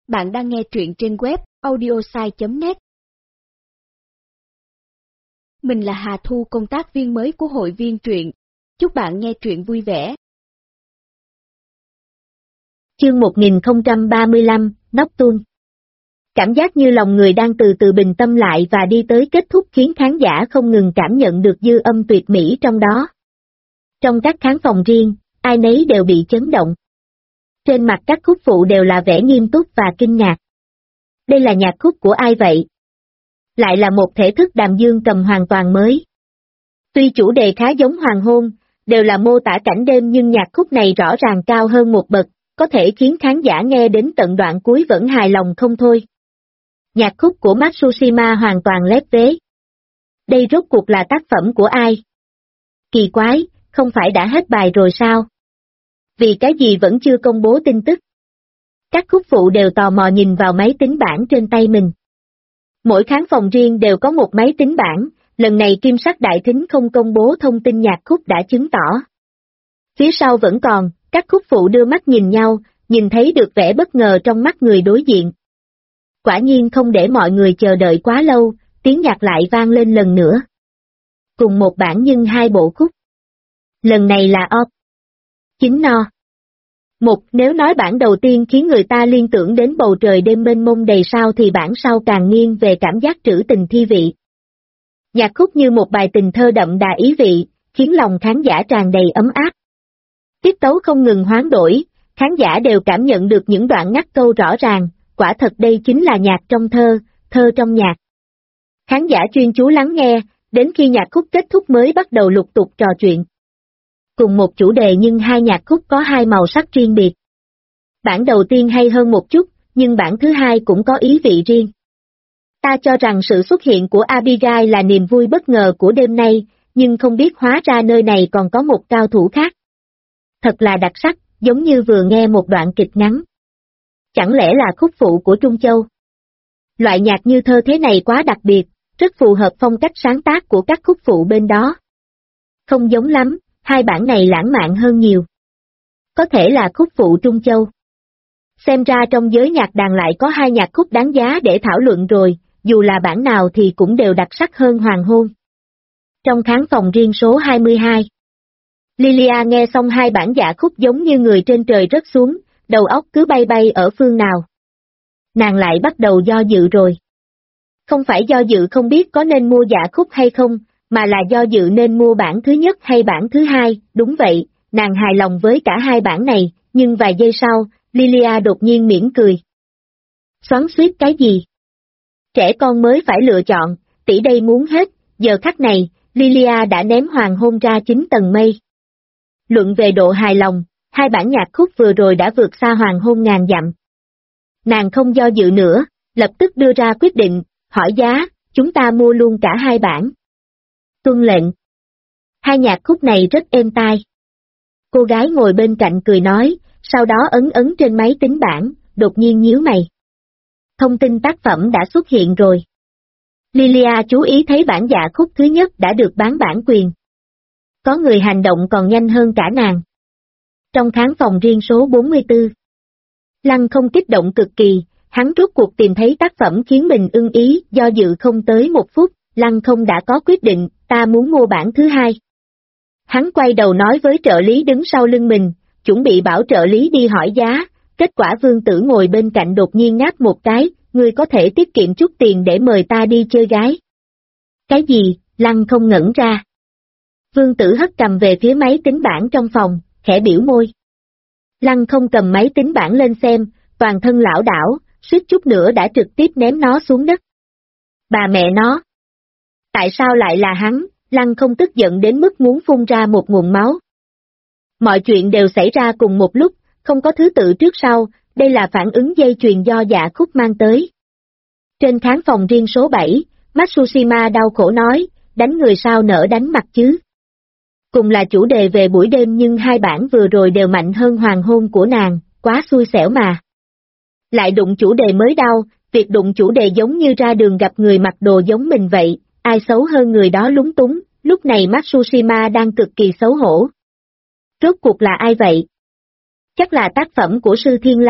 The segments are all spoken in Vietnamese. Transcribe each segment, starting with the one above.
Bạn đang nghe truyện trên web audiosai.net. Mình là Hà Thu, công tác viên mới của hội viên truyện. Chúc bạn nghe truyện vui vẻ. Chương 1035, Nocturne. Cảm giác như lòng người đang từ từ bình tâm lại và đi tới kết thúc khiến khán giả không ngừng cảm nhận được dư âm tuyệt mỹ trong đó. Trong các khán phòng riêng, ai nấy đều bị chấn động. Trên mặt các khúc phụ đều là vẻ nghiêm túc và kinh ngạc. Đây là nhạc khúc của ai vậy? Lại là một thể thức đàn dương cầm hoàn toàn mới. Tuy chủ đề khá giống hoàng hôn, đều là mô tả cảnh đêm nhưng nhạc khúc này rõ ràng cao hơn một bậc, có thể khiến khán giả nghe đến tận đoạn cuối vẫn hài lòng không thôi. Nhạc khúc của Matsushima hoàn toàn lép vế. Đây rốt cuộc là tác phẩm của ai? Kỳ quái, không phải đã hết bài rồi sao? Vì cái gì vẫn chưa công bố tin tức? Các khúc phụ đều tò mò nhìn vào máy tính bảng trên tay mình. Mỗi khán phòng riêng đều có một máy tính bảng, lần này Kim Sắc Đại Thính không công bố thông tin nhạc khúc đã chứng tỏ. Phía sau vẫn còn, các khúc phụ đưa mắt nhìn nhau, nhìn thấy được vẻ bất ngờ trong mắt người đối diện. Quả nhiên không để mọi người chờ đợi quá lâu, tiếng nhạc lại vang lên lần nữa. Cùng một bản nhưng hai bộ khúc. Lần này là Op. Chính No. Nếu nói bản đầu tiên khiến người ta liên tưởng đến bầu trời đêm mênh mông đầy sao thì bản sau càng nghiêng về cảm giác trữ tình thi vị. Nhạc khúc như một bài tình thơ đậm đà ý vị, khiến lòng khán giả tràn đầy ấm áp. Tiết tấu không ngừng hoán đổi, khán giả đều cảm nhận được những đoạn ngắt câu rõ ràng, quả thật đây chính là nhạc trong thơ, thơ trong nhạc. Khán giả chuyên chú lắng nghe, đến khi nhạc khúc kết thúc mới bắt đầu lục tục trò chuyện. Cùng một chủ đề nhưng hai nhạc khúc có hai màu sắc riêng biệt. Bản đầu tiên hay hơn một chút, nhưng bản thứ hai cũng có ý vị riêng. Ta cho rằng sự xuất hiện của Abigail là niềm vui bất ngờ của đêm nay, nhưng không biết hóa ra nơi này còn có một cao thủ khác. Thật là đặc sắc, giống như vừa nghe một đoạn kịch ngắn. Chẳng lẽ là khúc phụ của Trung Châu? Loại nhạc như thơ thế này quá đặc biệt, rất phù hợp phong cách sáng tác của các khúc phụ bên đó. Không giống lắm, hai bản này lãng mạn hơn nhiều. Có thể là khúc phụ Trung Châu. Xem ra trong giới nhạc đàn lại có hai nhạc khúc đáng giá để thảo luận rồi, dù là bản nào thì cũng đều đặc sắc hơn hoàng hôn. Trong khán phòng riêng số 22. Lilia nghe xong hai bản dạ khúc giống như người trên trời rớt xuống, đầu óc cứ bay bay ở phương nào. Nàng lại bắt đầu do dự rồi. Không phải do dự không biết có nên mua dạ khúc hay không, mà là do dự nên mua bản thứ nhất hay bản thứ hai. Đúng vậy, nàng hài lòng với cả hai bản này, nhưng vài giây sau, Lilia đột nhiên mỉm cười. Xoắn xuýt cái gì? Trẻ con mới phải lựa chọn, tỷ đây muốn hết, giờ khắc này, Lilia đã ném hoàng hôn ra 9 tầng mây. Luận về độ hài lòng, hai bản nhạc khúc vừa rồi đã vượt xa hoàng hôn ngàn dặm. Nàng không do dự nữa, lập tức đưa ra quyết định, hỏi giá, chúng ta mua luôn cả hai bản. Tuân lệnh. Hai nhạc khúc này rất êm tai. Cô gái ngồi bên cạnh cười nói, sau đó ấn trên máy tính bảng, đột nhiên nhíu mày. Thông tin tác phẩm đã xuất hiện rồi. Lilia chú ý thấy bản dạ khúc thứ nhất đã được bán bản quyền. Có người hành động còn nhanh hơn cả nàng. Trong khán phòng riêng số 44. Lăng không kích động cực kỳ, hắn rốt cuộc tìm thấy tác phẩm khiến mình ưng ý, do dự không tới một phút, Lăng không đã có quyết định, ta muốn mua bản thứ hai. Hắn quay đầu nói với trợ lý đứng sau lưng mình, chuẩn bị bảo trợ lý đi hỏi giá, kết quả Vương Tử ngồi bên cạnh đột nhiên ngáp một cái, ngươi có thể tiết kiệm chút tiền để mời ta đi chơi gái. Cái gì? Lăng không ngẩn ra. Vương Tử hất cầm về phía máy tính bảng trong phòng, khẽ biểu môi. Lăng không cầm máy tính bảng lên xem, toàn thân lảo đảo, suýt chút nữa đã trực tiếp ném nó xuống đất. Bà mẹ nó! Tại sao lại là hắn? Lăng không tức giận đến mức muốn phun ra một nguồn máu. Mọi chuyện đều xảy ra cùng một lúc, không có thứ tự trước sau, đây là phản ứng dây chuyền do dạ khúc mang tới. Trên khán phòng riêng số 7, Matsushima đau khổ nói, đánh người sao nỡ đánh mặt chứ. Cùng là chủ đề về buổi đêm nhưng hai bản vừa rồi đều mạnh hơn hoàng hôn của nàng, quá xui xẻo mà. Lại đụng chủ đề mới đau, việc đụng chủ đề giống như ra đường gặp người mặc đồ giống mình vậy, ai xấu hơn người đó lúng túng, lúc này Matsushima đang cực kỳ xấu hổ. Rốt cuộc là ai vậy? Chắc là tác phẩm của sư Thiên La,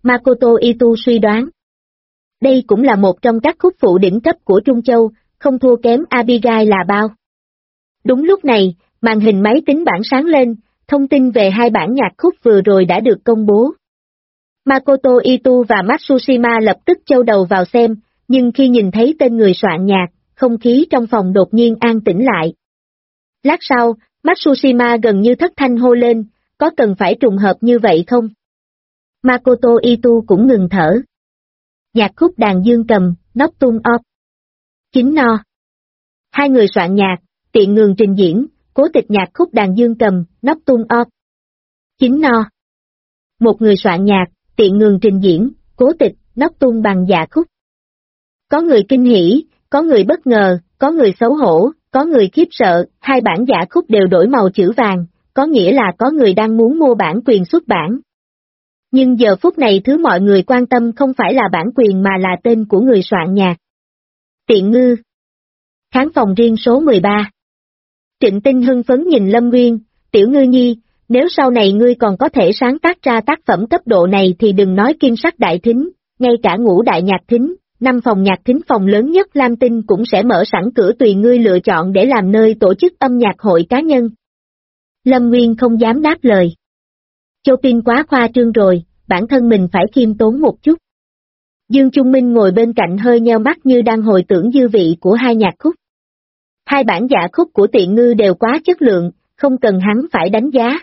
Makoto Itu suy đoán. Đây cũng là một trong các khúc phụ đỉnh cấp của Trung Châu, không thua kém Abigail là bao. Đúng lúc này, màn hình máy tính bảng sáng lên, thông tin về hai bản nhạc khúc vừa rồi đã được công bố. Makoto Itu và Matsushima lập tức châu đầu vào xem, nhưng khi nhìn thấy tên người soạn nhạc, không khí trong phòng đột nhiên an tĩnh lại. Lát sau, Matsushima gần như thất thanh hô lên, có cần phải trùng hợp như vậy không? Makoto Itu cũng ngừng thở. Nhạc khúc đàn dương cầm, Nocturne of Chính No. Hai người soạn nhạc, tiện ngường trình diễn, cố tịch nhạc khúc đàn dương cầm, Nocturne of Chính No. Một người soạn nhạc, tiện ngường trình diễn, cố tịch, Nocturne bằng dạ khúc. Có người kinh hỉ, có người bất ngờ, có người xấu hổ, có người khiếp sợ, hai bản dạ khúc đều đổi màu chữ vàng, có nghĩa là có người đang muốn mua bản quyền xuất bản. Nhưng giờ phút này thứ mọi người quan tâm không phải là bản quyền mà là tên của người soạn nhạc. Tiện Ngư. Khán phòng riêng số 13. Trịnh Tinh hưng phấn nhìn Lâm Nguyên, Tiểu Ngư nhi, nếu sau này ngươi còn có thể sáng tác ra tác phẩm cấp độ này thì đừng nói kim sắc đại thính, ngay cả ngũ đại nhạc thính, 5 phòng nhạc thính phòng lớn nhất Lam Tinh cũng sẽ mở sẵn cửa tùy ngươi lựa chọn để làm nơi tổ chức âm nhạc hội cá nhân. Lâm Nguyên không dám đáp lời. Chopin quá khoa trương rồi, bản thân mình phải khiêm tốn một chút. Dương Trung Minh ngồi bên cạnh hơi nheo mắt như đang hồi tưởng dư vị của hai nhạc khúc. Hai bản dạ khúc của Tiện Ngư đều quá chất lượng, không cần hắn phải đánh giá.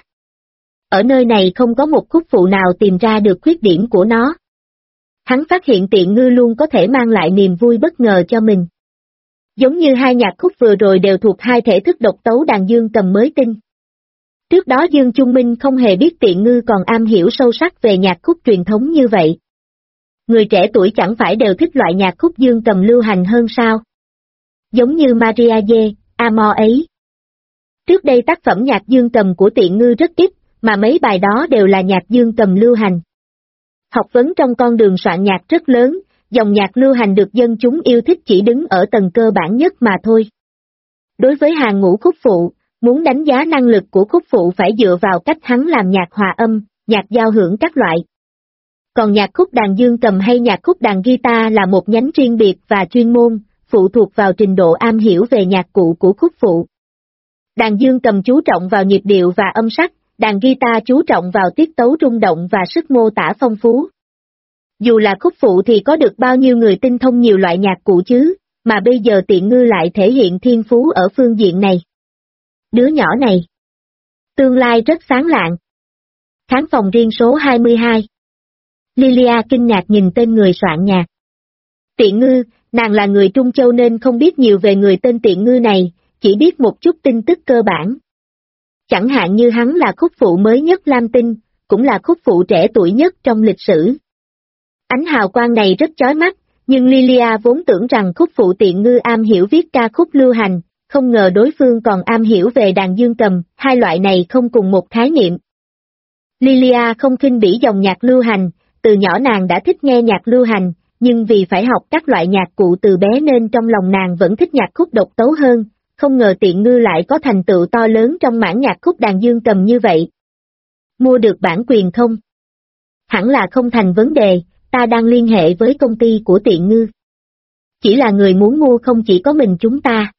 Ở nơi này không có một khúc phụ nào tìm ra được khuyết điểm của nó. Hắn phát hiện Tiện Ngư luôn có thể mang lại niềm vui bất ngờ cho mình. Giống như hai nhạc khúc vừa rồi đều thuộc hai thể thức độc tấu đàn dương cầm mới tinh. Trước đó Dương Trung Minh không hề biết Tiện Ngư còn am hiểu sâu sắc về nhạc khúc truyền thống như vậy. Người trẻ tuổi chẳng phải đều thích loại nhạc khúc dương cầm lưu hành hơn sao? Giống như Mariae, Amor ấy. Trước đây tác phẩm nhạc dương cầm của Tiện Ngư rất ít, mà mấy bài đó đều là nhạc dương cầm lưu hành. Học vấn trong con đường soạn nhạc rất lớn, dòng nhạc lưu hành được dân chúng yêu thích chỉ đứng ở tầng cơ bản nhất mà thôi. Đối với hàng ngũ khúc phụ, muốn đánh giá năng lực của khúc phụ phải dựa vào cách hắn làm nhạc hòa âm, nhạc giao hưởng các loại. Còn nhạc khúc đàn dương cầm hay nhạc khúc đàn guitar là một nhánh riêng biệt và chuyên môn, phụ thuộc vào trình độ am hiểu về nhạc cụ của khúc phụ. Đàn dương cầm chú trọng vào nhịp điệu và âm sắc, đàn guitar chú trọng vào tiết tấu rung động và sức mô tả phong phú. Dù là khúc phụ thì có được bao nhiêu người tinh thông nhiều loại nhạc cụ chứ, mà bây giờ Tiện Ngư lại thể hiện thiên phú ở phương diện này. Đứa nhỏ này, tương lai rất sáng lạng. Khán phòng riêng số 22. Lilia kinh ngạc nhìn tên người soạn nhạc. Tiện Ngư, nàng là người Trung Châu nên không biết nhiều về người tên Tiện Ngư này, chỉ biết một chút tin tức cơ bản. Chẳng hạn như hắn là khúc phụ mới nhất Lam Tinh, cũng là khúc phụ trẻ tuổi nhất trong lịch sử. Ánh hào quang này rất chói mắt, nhưng Lilia vốn tưởng rằng khúc phụ Tiện Ngư am hiểu viết ca khúc lưu hành, không ngờ đối phương còn am hiểu về đàn dương cầm, hai loại này không cùng một khái niệm. Lilia không khinh bỉ dòng nhạc lưu hành, từ nhỏ nàng đã thích nghe nhạc lưu hành, nhưng vì phải học các loại nhạc cụ từ bé nên trong lòng nàng vẫn thích nhạc khúc độc tấu hơn, không ngờ Tiện Ngư lại có thành tựu to lớn trong mảng nhạc khúc đàn dương cầm như vậy. Mua được bản quyền không? Hẳn là không thành vấn đề, ta đang liên hệ với công ty của Tiện Ngư. Chỉ là người muốn mua không chỉ có mình chúng ta.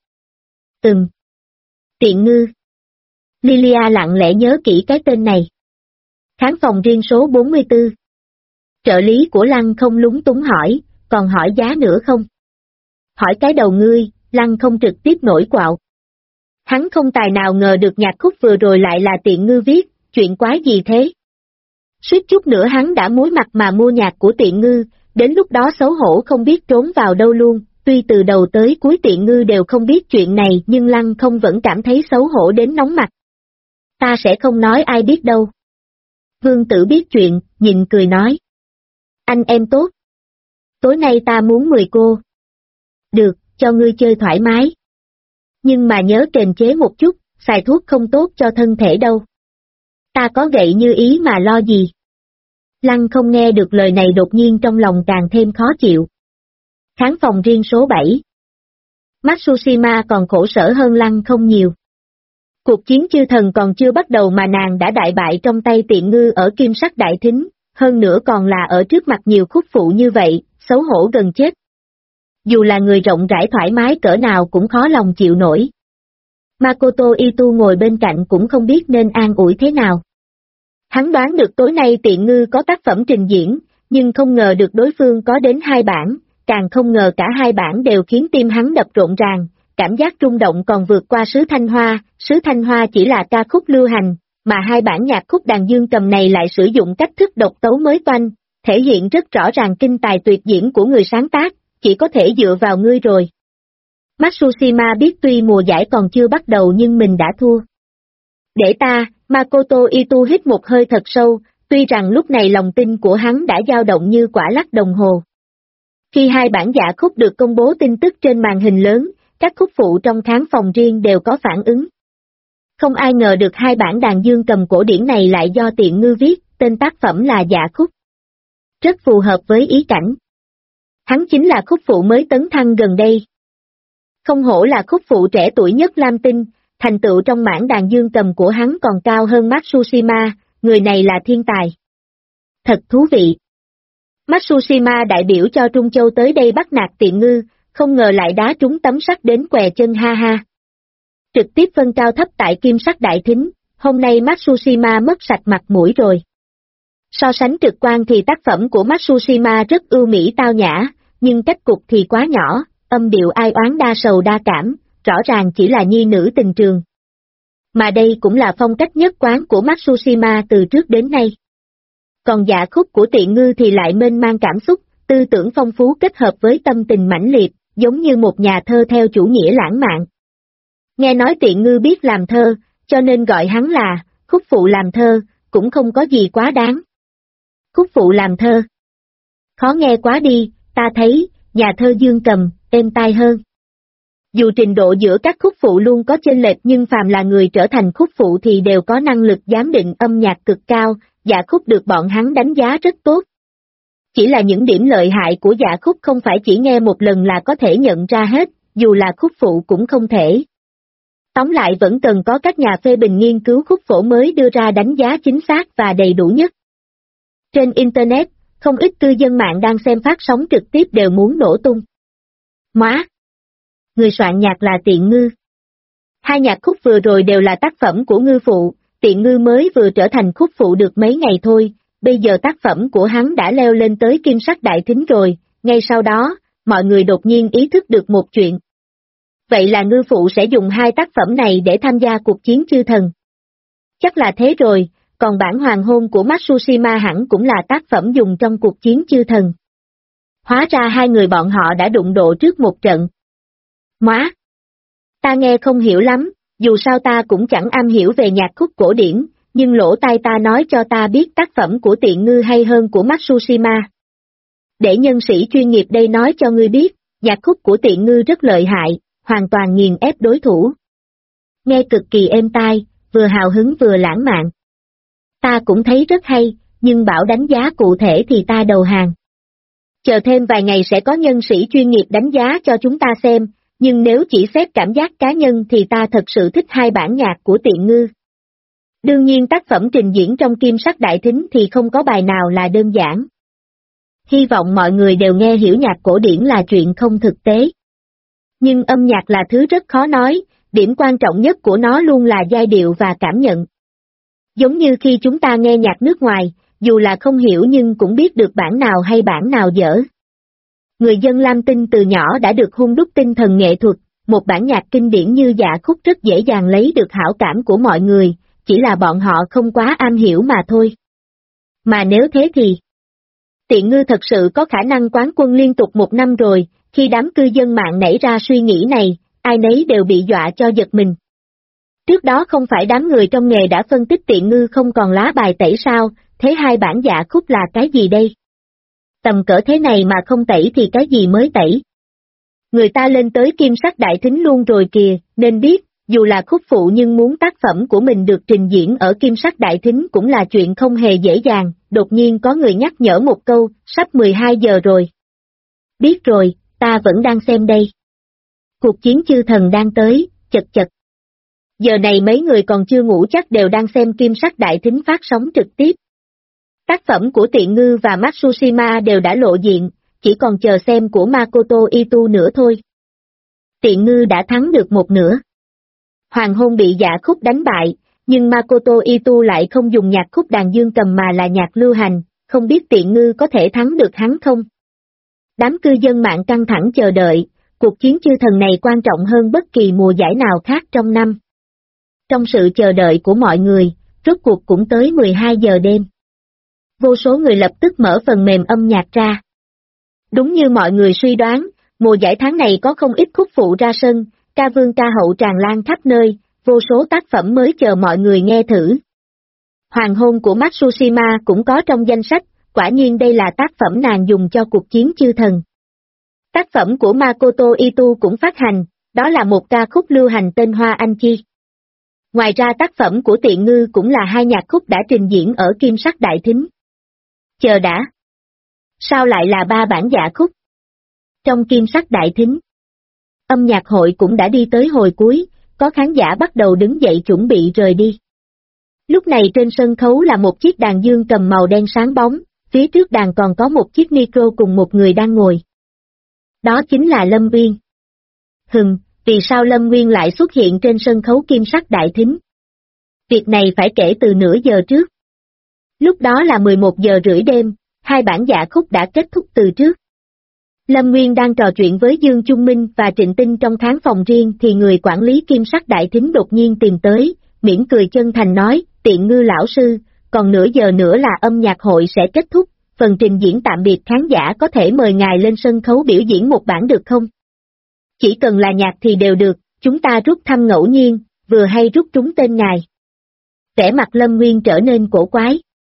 Tiện Ngư. Lilia lặng lẽ nhớ kỹ cái tên này. Khán phòng riêng số 44. Trợ lý của Lăng không lúng túng hỏi, còn hỏi giá nữa không? Hỏi cái đầu ngươi, Lăng không trực tiếp nổi quạo. Hắn không tài nào ngờ được nhạc khúc vừa rồi lại là Tiện Ngư viết, chuyện quái gì thế? Suýt chút nữa hắn đã muối mặt mà mua nhạc của Tiện Ngư, đến lúc đó xấu hổ không biết trốn vào đâu luôn, tuy từ đầu tới cuối Tiện Ngư đều không biết chuyện này nhưng Lăng không vẫn cảm thấy xấu hổ đến nóng mặt. Ta sẽ không nói ai biết đâu. Vương Tử biết chuyện, nhìn cười nói. Anh em tốt. Tối nay ta muốn 10 cô. Được, cho ngươi chơi thoải mái. Nhưng mà nhớ kiềm chế một chút, xài thuốc không tốt cho thân thể đâu. Ta có gậy như ý mà lo gì. Lăng không nghe được lời này đột nhiên trong lòng càng thêm khó chịu. Khán phòng riêng số 7. Matsushima còn khổ sở hơn Lăng không nhiều. Cuộc chiến chư thần còn chưa bắt đầu mà nàng đã đại bại trong tay Tiện Ngư ở kim sắc đại thính, hơn nữa còn là ở trước mặt nhiều khúc phụ như vậy, xấu hổ gần chết. Dù là người rộng rãi thoải mái cỡ nào cũng khó lòng chịu nổi. Makoto Itu ngồi bên cạnh cũng không biết nên an ủi thế nào. Hắn đoán được tối nay Tiện Ngư có tác phẩm trình diễn, nhưng không ngờ được đối phương có đến 2 bản, càng không ngờ cả 2 bản đều khiến tim hắn đập rộn ràng, cảm giác rung động còn vượt qua Sứ Thanh Hoa chỉ là ca khúc lưu hành, mà 2 bản nhạc khúc đàn dương cầm này lại sử dụng cách thức độc tấu mới toanh, thể hiện rất rõ ràng kinh tài tuyệt diễn của người sáng tác, chỉ có thể dựa vào ngươi rồi. Matsushima biết tuy mùa giải còn chưa bắt đầu nhưng mình đã thua. Để ta, Makoto Itu hít một hơi thật sâu, tuy rằng lúc này lòng tin của hắn đã dao động như quả lắc đồng hồ. Khi 2 bản dạ khúc được công bố tin tức trên màn hình lớn, các khúc phụ trong khán phòng riêng đều có phản ứng. Không ai ngờ được 2 bản đàn dương cầm cổ điển này lại do Tiện Ngư viết, tên tác phẩm là Dạ khúc. Rất phù hợp với ý cảnh. Hắn chính là khúc phụ mới tấn thăng gần đây. Không hổ là khúc phụ trẻ tuổi nhất Lam Tinh, thành tựu trong mảng đàn dương cầm của hắn còn cao hơn Matsushima, người này là thiên tài. Thật thú vị. Matsushima đại biểu cho Trung Châu tới đây bắt nạt Tiện Ngư, không ngờ lại đá trúng tấm sắt đến què chân ha ha. Trực tiếp phân cao thấp tại Kim Sắc Đại Thính, hôm nay Matsushima mất sạch mặt mũi rồi. So sánh trực quan thì tác phẩm của Matsushima rất ưu mỹ tao nhã, nhưng cách cục thì quá nhỏ, âm điệu ai oán đa sầu đa cảm, rõ ràng chỉ là nhi nữ tình trường. Mà đây cũng là phong cách nhất quán của Matsushima từ trước đến nay. Còn dạ khúc của Tiện Ngư thì lại mênh mang cảm xúc, tư tưởng phong phú kết hợp với tâm tình mãnh liệt, giống như một nhà thơ theo chủ nghĩa lãng mạn. Nghe nói Tiện Ngư biết làm thơ, cho nên gọi hắn là khúc phụ làm thơ, cũng không có gì quá đáng. Khúc phụ làm thơ. Khó nghe quá đi, ta thấy, nhà thơ dương cầm, êm tai hơn. Dù trình độ giữa các khúc phụ luôn có chênh lệch nhưng phàm là người trở thành khúc phụ thì đều có năng lực giám định âm nhạc cực cao, dạ khúc được bọn hắn đánh giá rất tốt. Chỉ là những điểm lợi hại của dạ khúc không phải chỉ nghe một lần là có thể nhận ra hết, dù là khúc phụ cũng không thể. Tóm lại vẫn cần có các nhà phê bình nghiên cứu khúc phổ mới đưa ra đánh giá chính xác và đầy đủ nhất. Trên Internet, không ít cư dân mạng đang xem phát sóng trực tiếp đều muốn nổ tung. Móa! Người soạn nhạc là Tiện Ngư. 2 nhạc khúc vừa rồi đều là tác phẩm của Ngư phụ, Tiện Ngư mới vừa trở thành khúc phụ được mấy ngày thôi, bây giờ tác phẩm của hắn đã leo lên tới Kim Sắc Đại Thính rồi, ngay sau đó, mọi người đột nhiên ý thức được một chuyện. Vậy là Ngư phụ sẽ dùng 2 tác phẩm này để tham gia cuộc chiến chư thần. Chắc là thế rồi, còn bản hoàng hôn của Matsushima hẳn cũng là tác phẩm dùng trong cuộc chiến chư thần. Hóa ra 2 người bọn họ đã đụng độ trước một trận. Móa! Ta nghe không hiểu lắm, dù sao ta cũng chẳng am hiểu về nhạc khúc cổ điển, nhưng lỗ tai ta nói cho ta biết tác phẩm của Tiện Ngư hay hơn của Matsushima. Để nhân sĩ chuyên nghiệp đây nói cho ngươi biết, nhạc khúc của Tiện Ngư rất lợi hại, hoàn toàn nghiền ép đối thủ. Nghe cực kỳ êm tai, vừa hào hứng vừa lãng mạn. Ta cũng thấy rất hay, nhưng bảo đánh giá cụ thể thì ta đầu hàng. Chờ thêm vài ngày sẽ có nhân sĩ chuyên nghiệp đánh giá cho chúng ta xem, nhưng nếu chỉ xét cảm giác cá nhân thì ta thật sự thích 2 bản nhạc của Tiện Ngư. Đương nhiên tác phẩm trình diễn trong Kim Sắc Đại Thính thì không có bài nào là đơn giản. Hy vọng mọi người đều nghe hiểu nhạc cổ điển là chuyện không thực tế. Nhưng âm nhạc là thứ rất khó nói, điểm quan trọng nhất của nó luôn là giai điệu và cảm nhận. Giống như khi chúng ta nghe nhạc nước ngoài, dù là không hiểu nhưng cũng biết được bản nào hay bản nào dở. Người dân Lam Tinh từ nhỏ đã được hun đúc tinh thần nghệ thuật, một bản nhạc kinh điển như Dạ khúc rất dễ dàng lấy được hảo cảm của mọi người, chỉ là bọn họ không quá am hiểu mà thôi. Mà nếu thế thì, Tiện Ngư thật sự có khả năng quán quân liên tục 1 năm rồi, khi đám cư dân mạng nảy ra suy nghĩ này, ai nấy đều bị dọa cho giật mình. Trước đó không phải đám người trong nghề đã phân tích Tiện Ngư không còn lá bài tẩy sao, thế 2 bản dạ khúc là cái gì đây? Tầm cỡ thế này mà không tẩy thì cái gì mới tẩy? Người ta lên tới Kim Sắc Đại Thính luôn rồi kìa, nên biết, dù là khúc phụ nhưng muốn tác phẩm của mình được trình diễn ở Kim Sắc Đại Thính cũng là chuyện không hề dễ dàng, đột nhiên có người nhắc nhở một câu, sắp 12 giờ rồi. Biết rồi, ta vẫn đang xem đây. Cuộc chiến chư thần đang tới, chật chật. Giờ này mấy người còn chưa ngủ chắc đều đang xem Kim Sắc Đại Thính phát sóng trực tiếp. Tác phẩm của Tiện Ngư và Matsushima đều đã lộ diện, chỉ còn chờ xem của Makoto Itu nữa thôi. Tiện Ngư đã thắng được một nửa. Hoàng hôn bị Dạ Khúc đánh bại, nhưng Makoto Itu lại không dùng nhạc khúc đàn dương cầm mà là nhạc lưu hành, không biết Tiện Ngư có thể thắng được hắn không? Đám cư dân mạng căng thẳng chờ đợi, cuộc chiến chư thần này quan trọng hơn bất kỳ mùa giải nào khác trong năm. Trong sự chờ đợi của mọi người, rốt cuộc cũng tới 12 giờ đêm. Vô số người lập tức mở phần mềm âm nhạc ra. Đúng như mọi người suy đoán, mùa giải tháng này có không ít khúc phụ ra sân, ca vương ca hậu tràn lan khắp nơi, vô số tác phẩm mới chờ mọi người nghe thử. Hoàng hôn của Matsushima cũng có trong danh sách, quả nhiên đây là tác phẩm nàng dùng cho cuộc chiến chư thần. Tác phẩm của Makoto Itu cũng phát hành, đó là một ca khúc lưu hành tên Hoa Anh Chi. Ngoài ra tác phẩm của Tiện Ngư cũng là hai nhạc khúc đã trình diễn ở Kim Sắc Đại Thính. Chờ đã. Sao lại là 3 bản dạ khúc? Trong Kim Sắc Đại Thính, âm nhạc hội cũng đã đi tới hồi cuối, có khán giả bắt đầu đứng dậy chuẩn bị rời đi. Lúc này trên sân khấu là một chiếc đàn dương cầm màu đen sáng bóng, phía trước đàn còn có một chiếc micro cùng một người đang ngồi. Đó chính là Lâm Uyên. Vì sao Lâm Uyên lại xuất hiện trên sân khấu Kim Sắc Đại Thính? Việc này phải kể từ nửa giờ trước. Lúc đó là 11 giờ rưỡi đêm, hai bản dạ khúc đã kết thúc từ trước. Lâm Nguyên đang trò chuyện với Dương Trung Minh và Trịnh Tinh trong khán phòng riêng thì người quản lý Kim Sắc Đại Thính đột nhiên tìm tới, mỉm cười chân thành nói, Tiện Ngư lão sư, còn nửa giờ nữa là âm nhạc hội sẽ kết thúc, phần trình diễn tạm biệt khán giả có thể mời ngài lên sân khấu biểu diễn một bản được không? Chỉ cần là nhạc thì đều được, chúng ta rút thăm ngẫu nhiên, vừa hay rút trúng tên ngài. Vẻ mặt Lâm Nguyên trở nên cổ quái.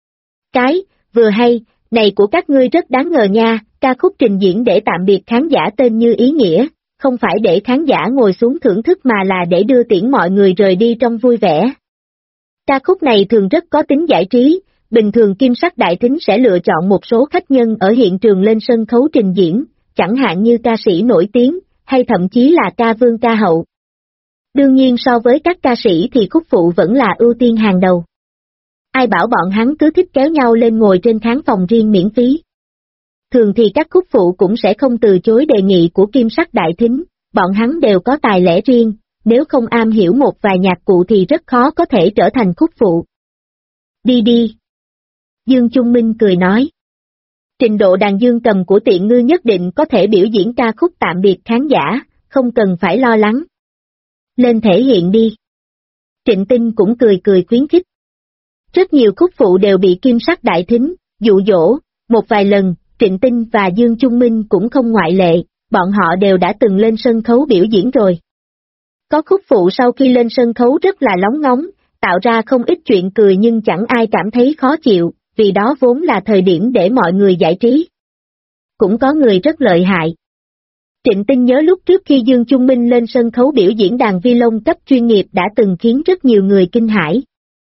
Vừa hay, này của các ngươi rất đáng ngờ nha, ca khúc trình diễn để tạm biệt khán giả tên như ý nghĩa, không phải để khán giả ngồi xuống thưởng thức mà là để đưa tiễn mọi người rời đi trong vui vẻ. Ca khúc này thường rất có tính giải trí, bình thường Kim Sắc Đại Thính sẽ lựa chọn một số khách nhân ở hiện trường lên sân khấu trình diễn, chẳng hạn như ca sĩ nổi tiếng, hay thậm chí là ca vương ca hậu. Đương nhiên so với các ca sĩ thì khúc phụ vẫn là ưu tiên hàng đầu. Ai bảo bọn hắn cứ thích kéo nhau lên ngồi trên khán phòng riêng miễn phí. Thường thì các khúc phụ cũng sẽ không từ chối đề nghị của Kim Sắc Đại Thính, bọn hắn đều có tài lẻ riêng, nếu không am hiểu một vài nhạc cụ thì rất khó có thể trở thành khúc phụ. Đi. Dương Trung Minh cười nói. Trình độ đàn dương cầm của Tiện Ngư nhất định có thể biểu diễn ca khúc tạm biệt khán giả, không cần phải lo lắng. Lên thể hiện đi. Trịnh Tinh cũng cười khuyến khích. Rất nhiều khúc phụ đều bị Kim Sắc Đại Thính dụ dỗ, một vài lần, Trịnh Tinh và Dương Trung Minh cũng không ngoại lệ, bọn họ đều đã từng lên sân khấu biểu diễn rồi. Có khúc phụ sau khi lên sân khấu rất là lóng ngóng, tạo ra không ít chuyện cười nhưng chẳng ai cảm thấy khó chịu, vì đó vốn là thời điểm để mọi người giải trí. Cũng có người rất lợi hại. Trịnh Tinh nhớ lúc trước khi Dương Trung Minh lên sân khấu biểu diễn đàn violon cấp chuyên nghiệp đã từng khiến rất nhiều người kinh hãi.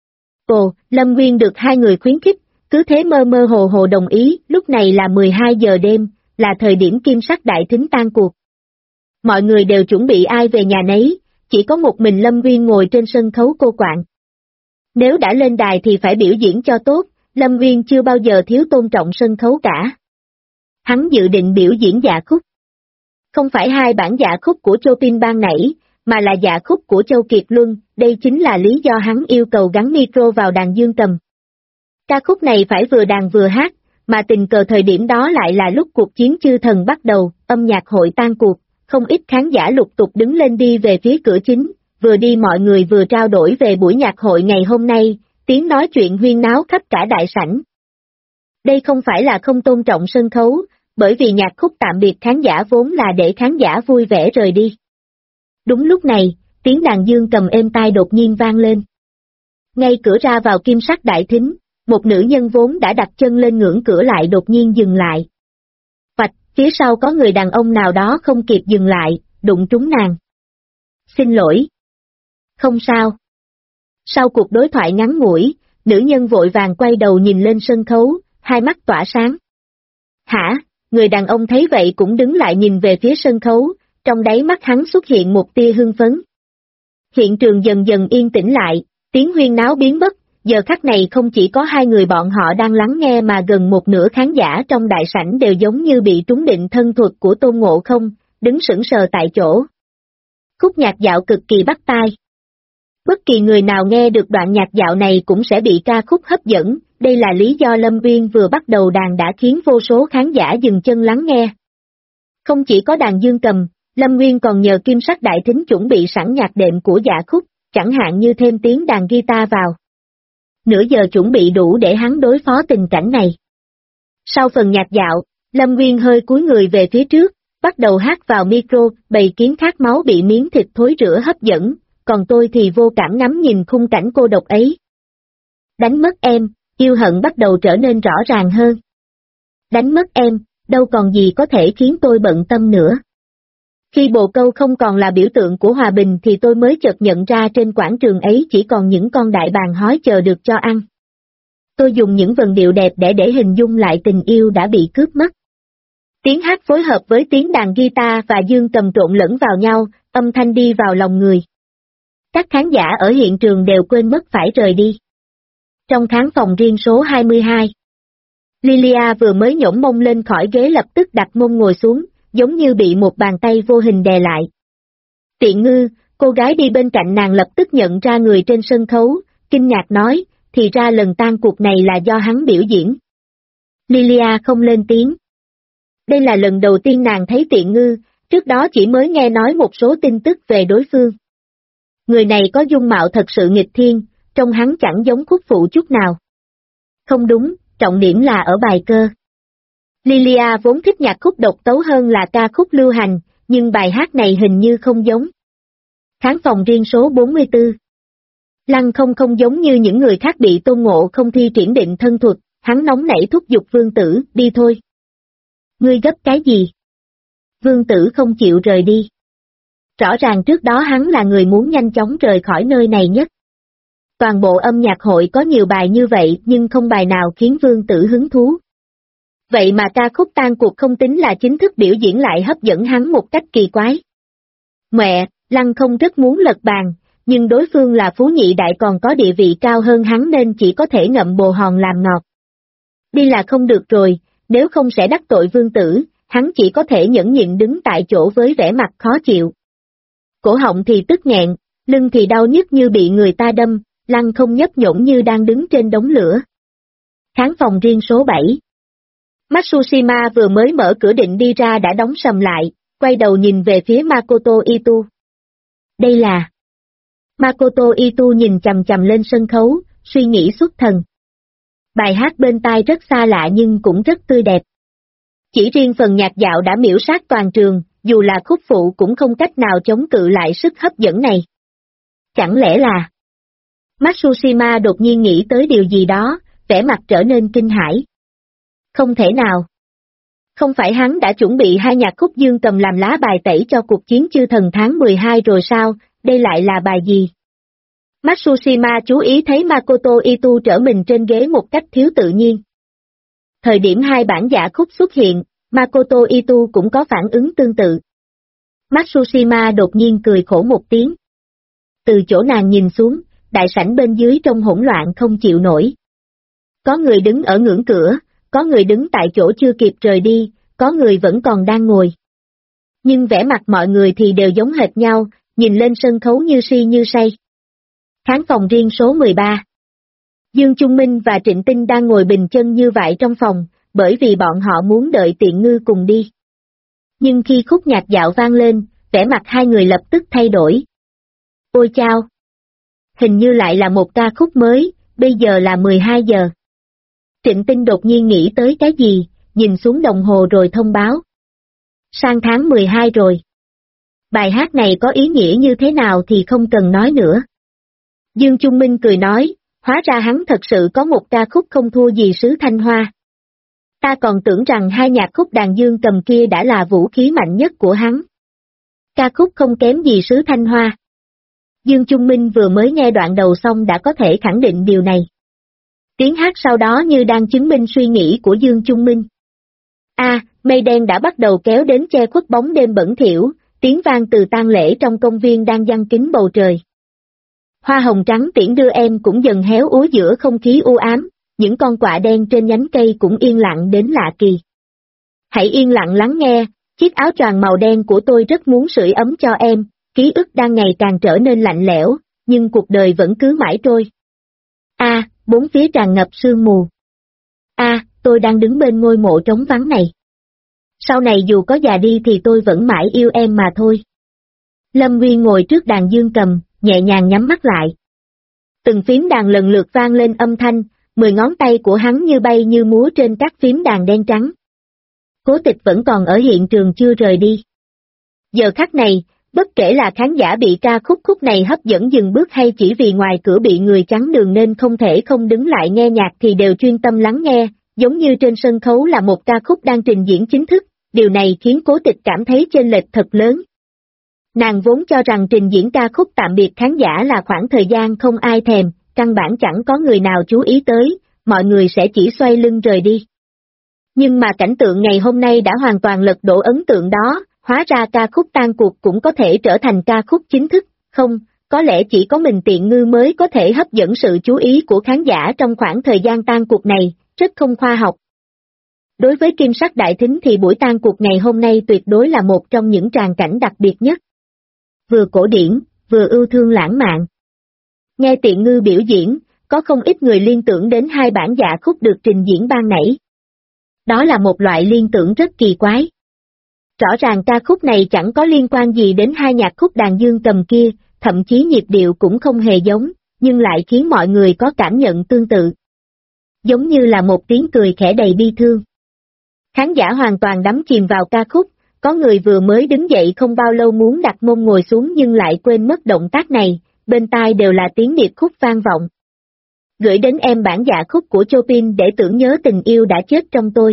Lâm Nguyên được hai người khuyến khích, cứ thế mơ mơ hồ đồng ý, lúc này là 12 giờ đêm, là thời điểm Kim Sắc Đại Thính tan cuộc. Mọi người đều chuẩn bị ai về nhà nấy, chỉ có một mình Lâm Nguyên ngồi trên sân khấu cô quạng. Nếu đã lên đài thì phải biểu diễn cho tốt, Lâm Nguyên chưa bao giờ thiếu tôn trọng sân khấu cả. Hắn dự định biểu diễn dạ khúc. Không phải hai bản dạ khúc của Chopin ban nãy, mà là dạ khúc của Châu Kiệt Luân, đây chính là lý do hắn yêu cầu gắn micro vào đàn dương cầm. Ca khúc này phải vừa đàn vừa hát, mà tình cờ thời điểm đó lại là lúc cuộc chiến chư thần bắt đầu, âm nhạc hội tan cuộc, không ít khán giả lục tục đứng lên đi về phía cửa chính, vừa đi mọi người vừa trao đổi về buổi nhạc hội ngày hôm nay, tiếng nói chuyện huyên náo khắp cả đại sảnh. Đây không phải là không tôn trọng sân khấu, bởi vì nhạc khúc tạm biệt khán giả vốn là để khán giả vui vẻ rời đi. Đúng lúc này, tiếng đàn dương cầm êm tai đột nhiên vang lên. Ngay cửa ra vào Kim Sắc Đại Thính, một nữ nhân vốn đã đặt chân lên ngưỡng cửa lại đột nhiên dừng lại. Vạch, phía sau có người đàn ông nào đó không kịp dừng lại, đụng trúng nàng. Xin lỗi. Không sao. Sau cuộc đối thoại ngắn ngủi, nữ nhân vội vàng quay đầu nhìn lên sân khấu, hai mắt tỏa sáng. Hả? Người đàn ông thấy vậy cũng đứng lại nhìn về phía sân khấu, trong đáy mắt hắn xuất hiện một tia hưng phấn. Hiện trường dần dần yên tĩnh lại, tiếng huyên náo biến mất, Giờ khắc này không chỉ có hai người bọn họ đang lắng nghe mà gần một nửa khán giả trong đại sảnh đều giống như bị trúng định thân thuật của Tôn Ngộ Không, đứng sững sờ tại chỗ. Khúc nhạc dạo cực kỳ bắt tai. Bất kỳ người nào nghe được đoạn nhạc dạo này cũng sẽ bị ca khúc hấp dẫn, đây là lý do Lâm Uyên vừa bắt đầu đàn đã khiến vô số khán giả dừng chân lắng nghe. Không chỉ có đàn dương cầm, Lâm Uyên còn nhờ kim sắc đại thính chuẩn bị sẵn nhạc đệm của dạ khúc, chẳng hạn như thêm tiếng đàn guitar vào. Nửa giờ chuẩn bị đủ để hắn đối phó tình cảnh này. Sau phần nhạc dạo, Lâm Uyên hơi cúi người về phía trước, bắt đầu hát vào micro, bầy kiến khát máu bị miếng thịt thối rữa hấp dẫn, còn tôi thì vô cảm ngắm nhìn khung cảnh cô độc ấy. Đánh mất em, yêu hận bắt đầu trở nên rõ ràng hơn. Đánh mất em, đâu còn gì có thể khiến tôi bận tâm nữa. Khi bồ câu không còn là biểu tượng của hòa bình thì tôi mới chợt nhận ra trên quảng trường ấy chỉ còn những con đại bàng hói chờ được cho ăn. Tôi dùng những vần điệu đẹp để hình dung lại tình yêu đã bị cướp mất. Tiếng hát phối hợp với tiếng đàn guitar và dương cầm trộn lẫn vào nhau, âm thanh đi vào lòng người. Các khán giả ở hiện trường đều quên mất phải rời đi. Trong khán phòng riêng số 22, Lilia vừa mới nhổm mông lên khỏi ghế lập tức đặt mông ngồi xuống, giống như bị một bàn tay vô hình đè lại. Tiện Ngư, cô gái đi bên cạnh nàng lập tức nhận ra người trên sân khấu, kinh ngạc nói, thì ra lần tan cuộc này là do hắn biểu diễn. Lilia không lên tiếng. Đây là lần đầu tiên nàng thấy Tiện Ngư, trước đó chỉ mới nghe nói một số tin tức về đối phương. Người này có dung mạo thật sự nghịch thiên, trông hắn chẳng giống Khúc Phụ chút nào. Không đúng, trọng điểm là ở bài cơ. Lilia vốn thích nhạc khúc độc tấu hơn là ca khúc lưu hành, nhưng bài hát này hình như không giống. Khán phòng riêng số 44. Lăng không giống như những người khác bị Tôn Ngộ Không thi triển định thân thuật, hắn nóng nảy thúc giục Vương Tử, đi thôi. Ngươi gấp cái gì? Vương Tử không chịu rời đi. Rõ ràng trước đó hắn là người muốn nhanh chóng rời khỏi nơi này nhất. Toàn bộ âm nhạc hội có nhiều bài như vậy nhưng không bài nào khiến Vương Tử hứng thú. Vậy mà ca khúc tan cuộc không tính là chính thức biểu diễn lại hấp dẫn hắn một cách kỳ quái. Mẹ, Lăng không rất muốn lật bàn, nhưng đối phương là Phú Nhị Đại còn có địa vị cao hơn hắn nên chỉ có thể ngậm bồ hòn làm ngọt. Đi là không được rồi, nếu không sẽ đắc tội Vương Tử, hắn chỉ có thể nhẫn nhịn đứng tại chỗ với vẻ mặt khó chịu. Cổ họng thì tức nghẹn, lưng thì đau nhức như bị người ta đâm, Lăng không nhấp nhổm như đang đứng trên đống lửa. Khán phòng riêng số 7. Matsushima vừa mới mở cửa định đi ra đã đóng sầm lại, quay đầu nhìn về phía Makoto Itu. Đây là... Makoto Itu nhìn chằm chằm lên sân khấu, suy nghĩ xuất thần. Bài hát bên tai rất xa lạ nhưng cũng rất tươi đẹp. Chỉ riêng phần nhạc dạo đã miễu sát toàn trường, dù là khúc phụ cũng không cách nào chống cự lại sức hấp dẫn này. Chẳng lẽ là... Matsushima đột nhiên nghĩ tới điều gì đó, vẻ mặt trở nên kinh hãi. Không thể nào. Không phải hắn đã chuẩn bị hai nhạc khúc dương cầm làm lá bài tẩy cho cuộc chiến chư thần tháng 12 rồi sao, đây lại là bài gì? Matsushima chú ý thấy Makoto Itu trở mình trên ghế một cách thiếu tự nhiên. Thời điểm hai bản giả khúc xuất hiện, Makoto Itu cũng có phản ứng tương tự. Matsushima đột nhiên cười khổ một tiếng. Từ chỗ nàng nhìn xuống, đại sảnh bên dưới trong hỗn loạn không chịu nổi. Có người đứng ở ngưỡng cửa, có người đứng tại chỗ chưa kịp rời đi, có người vẫn còn đang ngồi. Nhưng vẻ mặt mọi người thì đều giống hệt nhau, nhìn lên sân khấu như si như say. Khán phòng riêng số 13. Dương Trung Minh và Trịnh Tinh đang ngồi bình chân như vậy trong phòng, bởi vì bọn họ muốn đợi Tiện Ngư cùng đi. Nhưng khi khúc nhạc dạo vang lên, vẻ mặt hai người lập tức thay đổi. Ôi chao! Hình như lại là một ca khúc mới, bây giờ là 12 giờ. Trịnh Tinh đột nhiên nghĩ tới cái gì, nhìn xuống đồng hồ rồi thông báo. Sang tháng 12 rồi. Bài hát này có ý nghĩa như thế nào thì không cần nói nữa. Dương Trung Minh cười nói, hóa ra hắn thật sự có một ca khúc không thua gì xứ Thanh Hoa. Ta còn tưởng rằng hai nhạc khúc đàn dương cầm kia đã là vũ khí mạnh nhất của hắn. Ca khúc không kém gì xứ Thanh Hoa. Dương Trung Minh vừa mới nghe đoạn đầu xong đã có thể khẳng định điều này. Tiếng hát sau đó như đang chứng minh suy nghĩ của Dương Trung Minh. Mây đen đã bắt đầu kéo đến che khuất bóng đêm bẩn thỉu, tiếng vang từ tang lễ trong công viên đang giăng kín bầu trời. Hoa hồng trắng tiễn đưa em cũng dần héo úa giữa không khí u ám, những con quạ đen trên nhánh cây cũng yên lặng đến lạ kỳ. Hãy yên lặng lắng nghe, chiếc áo choàng màu đen của tôi rất muốn sưởi ấm cho em, ký ức đang ngày càng trở nên lạnh lẽo, nhưng cuộc đời vẫn cứ mãi trôi. Bốn phía tràn ngập sương mù. Tôi đang đứng bên ngôi mộ trống vắng này. Sau này dù có già đi thì tôi vẫn mãi yêu em mà thôi. Lâm Nguyên ngồi trước đàn dương cầm, nhẹ nhàng nhắm mắt lại. Từng phím đàn lần lượt vang lên âm thanh, 10 ngón tay của hắn như bay như múa trên các phím đàn đen trắng. Cố Tịch vẫn còn ở hiện trường chưa rời đi. Giờ khắc này, bất kể là khán giả bị ca khúc này hấp dẫn dừng bước hay chỉ vì ngoài cửa bị người chắn đường nên không thể không đứng lại nghe nhạc thì đều chuyên tâm lắng nghe, giống như trên sân khấu là một ca khúc đang trình diễn chính thức, điều này khiến Cố Tịch cảm thấy chênh lệch thật lớn. Nàng vốn cho rằng trình diễn ca khúc tạm biệt khán giả là khoảng thời gian không ai thèm, căn bản chẳng có người nào chú ý tới, mọi người sẽ chỉ xoay lưng rời đi. Nhưng mà cảnh tượng ngày hôm nay đã hoàn toàn lật đổ ấn tượng đó, hóa ra ca khúc tan cuộc cũng có thể trở thành ca khúc chính thức, không, có lẽ chỉ có mình Tiện Ngư mới có thể hấp dẫn sự chú ý của khán giả trong khoảng thời gian tan cuộc này, rất không khoa học. Đối với Kim Sắc Đại Thính thì buổi tan cuộc ngày hôm nay tuyệt đối là một trong những tràng cảnh đặc biệt nhất. Vừa cổ điển, vừa yêu thương lãng mạn. Nghe Tiện Ngư biểu diễn, có không ít người liên tưởng đến hai bản dạ khúc được trình diễn ban nãy. Đó là một loại liên tưởng rất kỳ quái. Rõ ràng ca khúc này chẳng có liên quan gì đến hai nhạc khúc đàn dương cầm kia, thậm chí nhịp điệu cũng không hề giống, nhưng lại khiến mọi người có cảm nhận tương tự. Giống như là một tiếng cười khẽ đầy bi thương. Khán giả hoàn toàn đắm chìm vào ca khúc, có người vừa mới đứng dậy không bao lâu muốn đặt mông ngồi xuống nhưng lại quên mất động tác này, bên tai đều là tiếng điệp khúc vang vọng. Gửi đến em bản dạ khúc của Chopin để tưởng nhớ tình yêu đã chết trong tôi.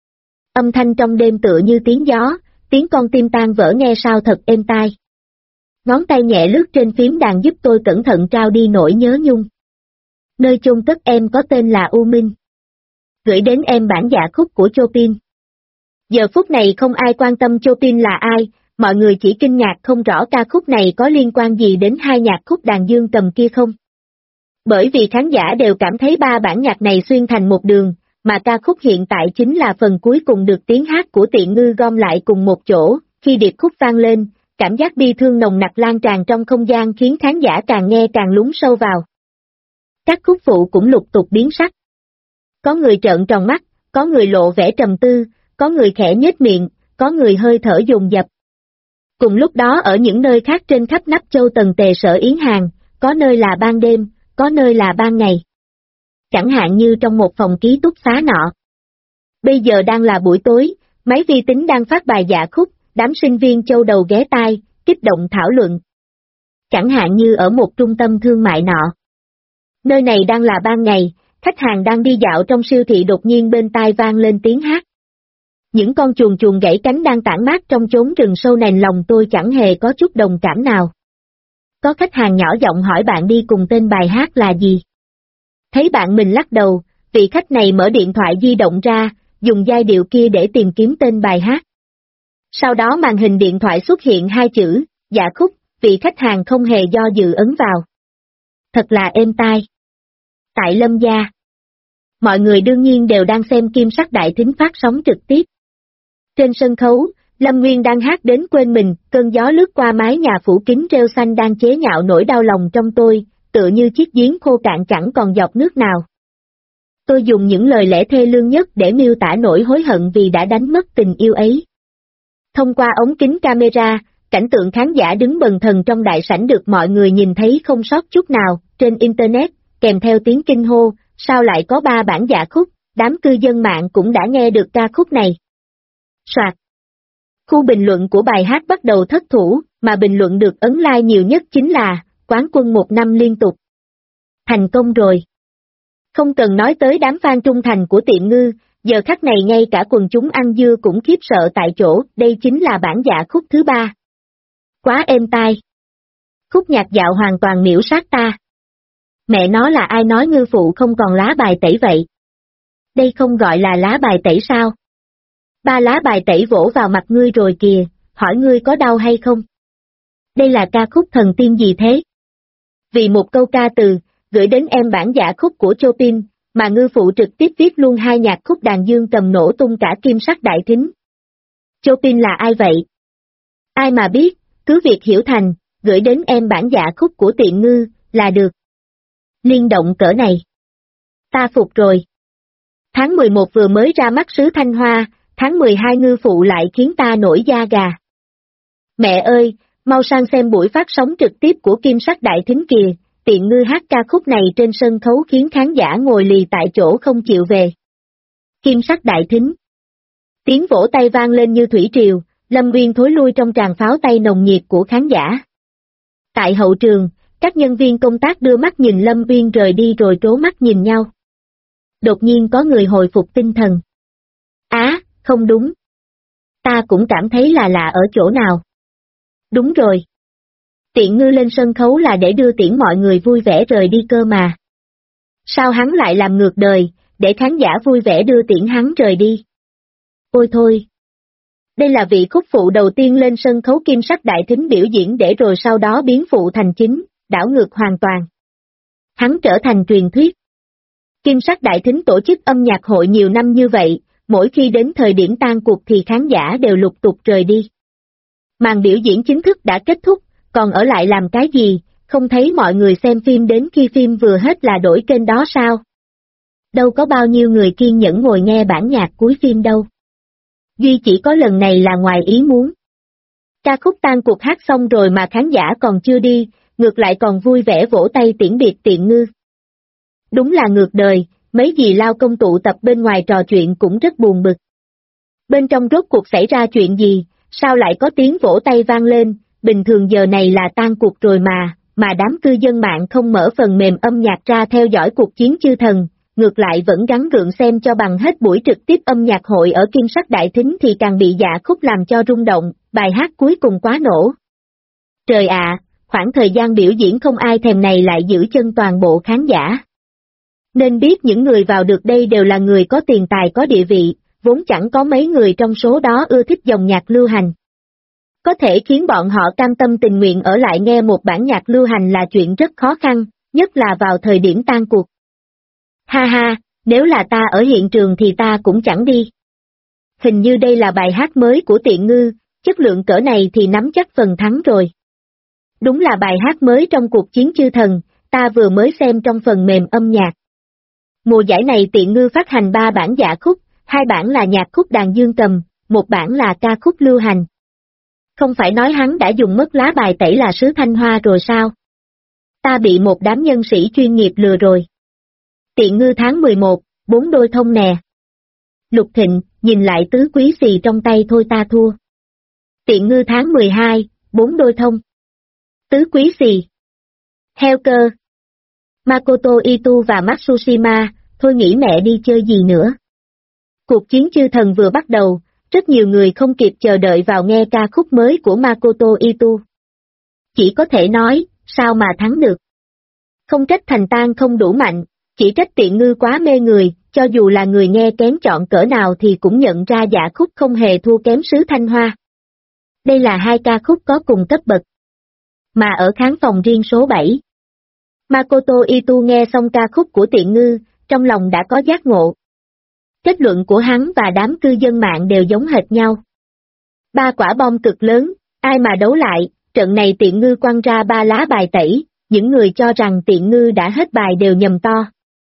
Âm thanh trong đêm tựa như tiếng gió, tiếng con tim tan vỡ nghe sao thật êm tai. Ngón tay nhẹ lướt trên phím đàn giúp tôi cẩn thận trao đi nỗi nhớ nhung. Nơi chôn cất em có tên là U Minh. Gửi đến em bản dạ khúc của Chopin. Giờ phút này không ai quan tâm Chopin là ai, mọi người chỉ kinh ngạc không rõ ca khúc này có liên quan gì đến hai nhạc khúc đàn dương cầm kia không. Bởi vì khán giả đều cảm thấy ba bản nhạc này xuyên thành một đường, mà ca khúc hiện tại chính là phần cuối cùng được tiếng hát của Tiện Ngư gom lại cùng một chỗ, khi điệp khúc vang lên, cảm giác bi thương nồng nặc lan tràn trong không gian khiến khán giả càng nghe càng lún sâu vào. Các khúc phụ cũng lục tục biến sắc. Có người trợn tròn mắt, có người lộ vẻ trầm tư, có người khẽ nhếch miệng, có người hơi thở dồn dập. Cùng lúc đó ở những nơi khác trên khắp nắp châu Tần Tề Sở Yến Hàng, có nơi là ban đêm, có nơi là ban ngày. Chẳng hạn như trong một phòng ký túc xá nọ. Bây giờ đang là buổi tối, máy vi tính đang phát bài dạ khúc, đám sinh viên châu đầu ghé tai, kích động thảo luận. Chẳng hạn như ở một trung tâm thương mại nọ. Nơi này đang là ban ngày, khách hàng đang đi dạo trong siêu thị đột nhiên bên tai vang lên tiếng hát. Những con chuồn chuồn gãy cánh đang tản mát trong chốn rừng sâu nền lòng tôi chẳng hề có chút đồng cảm nào. Có khách hàng nhỏ giọng hỏi bạn đi cùng tên bài hát là gì? Thấy bạn mình lắc đầu, vị khách này mở điện thoại di động ra, dùng giai điệu kia để tìm kiếm tên bài hát. Sau đó màn hình điện thoại xuất hiện hai chữ, dạ khúc, vị khách hàng không hề do dự ấn vào. Thật là êm tai. Tại Lâm gia, mọi người đương nhiên đều đang xem Kim Sắc Đại Thính phát sóng trực tiếp. Trên sân khấu, Lâm Nguyên đang hát đến quên mình, cơn gió lướt qua mái nhà phủ kính rêu xanh đang chế nhạo nỗi đau lòng trong tôi, tựa như chiếc giếng khô cạn chẳng còn giọt nước nào. Tôi dùng những lời lẽ thê lương nhất để miêu tả nỗi hối hận vì đã đánh mất tình yêu ấy. Thông qua ống kính camera, cảnh tượng khán giả đứng bần thần trong đại sảnh được mọi người nhìn thấy không sót chút nào, trên Internet, kèm theo tiếng kinh hô, sao lại có ba bản dạ khúc, đám cư dân mạng cũng đã nghe được ca khúc này. Soạt. Khu bình luận của bài hát bắt đầu thất thủ, mà bình luận được ấn like nhiều nhất chính là, quán quân 1 năm liên tục. Thành công rồi. Không cần nói tới đám fan trung thành của Tiện Ngư, giờ khắc này ngay cả quần chúng ăn dưa cũng khiếp sợ tại chỗ, đây chính là bản dạ khúc thứ 3. Quá êm tai. Khúc nhạc dạo hoàn toàn miễu sát ta. Mẹ nó là ai nói ngư phụ không còn lá bài tẩy vậy? Đây không gọi là lá bài tẩy sao? 3 lá bài tẩy vỗ vào mặt ngươi rồi kìa, hỏi ngươi có đau hay không? Đây là ca khúc thần tiên gì thế? Vì một câu ca từ, gửi đến em bản dạ khúc của Chopin, mà ngư phụ trực tiếp viết luôn hai nhạc khúc đàn dương cầm nổ tung cả kim sắc đại thính. Chopin là ai vậy? Ai mà biết, cứ việc hiểu thành, gửi đến em bản dạ khúc của Tiện Ngư, là được. Liên động cỡ này. Ta phục rồi. Tháng 11 vừa mới ra mắt xứ Thanh Hoa, tháng 12 ngư phụ lại khiến ta nổi da gà. Mẹ ơi, mau sang xem buổi phát sóng trực tiếp của Kim Sắc Đại Thính kìa, Tiện Ngư hát ca khúc này trên sân khấu khiến khán giả ngồi lì tại chỗ không chịu về. Kim Sắc Đại Thính. Tiếng vỗ tay vang lên như thủy triều, Lâm Uyên thối lui trong tràn pháo tay nồng nhiệt của khán giả. Tại hậu trường, các nhân viên công tác đưa mắt nhìn Lâm Uyên rời đi rồi trố mắt nhìn nhau. Đột nhiên có người hồi phục tinh thần. Không đúng. Ta cũng cảm thấy là lạ ở chỗ nào. Đúng rồi. Tiện Ngư lên sân khấu là để đưa tiễn mọi người vui vẻ rời đi cơ mà. Sao hắn lại làm ngược đời, để khán giả vui vẻ đưa tiễn hắn rời đi? Ôi thôi. Đây là vị khúc phụ đầu tiên lên sân khấu Kim Sắc Đại Thính biểu diễn để rồi sau đó biến phụ thành chính, đảo ngược hoàn toàn. Hắn trở thành truyền thuyết. Kim Sắc Đại Thính tổ chức âm nhạc hội nhiều năm như vậy, mỗi khi đến thời điểm tan cuộc thì khán giả đều lục tục rời đi. Màn biểu diễn chính thức đã kết thúc, còn ở lại làm cái gì, không thấy mọi người xem phim đến khi phim vừa hết là đổi kênh đó sao? Đâu có bao nhiêu người kiên nhẫn ngồi nghe bản nhạc cuối phim đâu. Duy chỉ có lần này là ngoài ý muốn. Ca khúc tan cuộc hát xong rồi mà khán giả còn chưa đi, ngược lại còn vui vẻ vỗ tay tiễn biệt Tiện Ngư. Đúng là ngược đời, mấy dì lao công tụ tập bên ngoài trò chuyện cũng rất buồn bực. Bên trong rốt cuộc xảy ra chuyện gì, sao lại có tiếng vỗ tay vang lên, bình thường giờ này là tan cuộc rồi mà đám cư dân mạng không mở phần mềm âm nhạc ra theo dõi cuộc chiến chư thần, ngược lại vẫn gắng gượng xem cho bằng hết buổi trực tiếp âm nhạc hội ở Kim Sắc Đại Thính thì càng bị dạ khúc làm cho rung động, bài hát cuối cùng quá nổ. Trời ạ, khoảng thời gian biểu diễn không ai thèm này lại giữ chân toàn bộ khán giả. Nên biết những người vào được đây đều là người có tiền tài có địa vị, vốn chẳng có mấy người trong số đó ưa thích dòng nhạc lưu hành. Có thể khiến bọn họ cam tâm tình nguyện ở lại nghe một bản nhạc lưu hành là chuyện rất khó khăn, nhất là vào thời điểm tan cuộc. Ha ha, nếu là ta ở hiện trường thì ta cũng chẳng đi. Hình như đây là bài hát mới của Tiện Ngư, chất lượng cỡ này thì nắm chắc phần thắng rồi. Đúng là bài hát mới trong cuộc chiến chư thần, ta vừa mới xem trong phần mềm âm nhạc. Mùa giải này Tiện Ngư phát hành 3 bản dạ khúc, 2 bản là nhạc khúc đàn dương cầm, 1 bản là ca khúc lưu hành. Không phải nói hắn đã dùng mất lá bài tẩy là xứ Thanh Hoa rồi sao? Ta bị một đám nhân sĩ chuyên nghiệp lừa rồi. Tiện Ngư tháng 11, 4 đôi thông nè. Lục Thịnh, nhìn lại tứ quý xì trong tay thôi ta thua. Tiện Ngư tháng 12, 4 đôi thông. Tứ quý xì. Heo cơ. Makoto Itu và Matsushima, thôi nghĩ mẹ đi chơi gì nữa. Cuộc chiến chư thần vừa bắt đầu, rất nhiều người không kịp chờ đợi vào nghe ca khúc mới của Makoto Itu. Chỉ có thể nói, sao mà thắng được. Không trách Thành Tan không đủ mạnh, chỉ trách Tiện Ngư quá mê người, cho dù là người nghe kén chọn cỡ nào thì cũng nhận ra dạ khúc không hề thua kém xứ Thanh Hoa. Đây là 2 ca khúc có cùng cấp bậc. Mà ở khán phòng riêng số 7. Makoto Itu nghe xong ca khúc của Tiện Ngư, trong lòng đã có giác ngộ. Kết luận của hắn và đám cư dân mạng đều giống hệt nhau. 3 quả bom cực lớn, ai mà đấu lại, trận này Tiện Ngư quăng ra 3 lá bài tẩy, những người cho rằng Tiện Ngư đã hết bài đều nhầm to.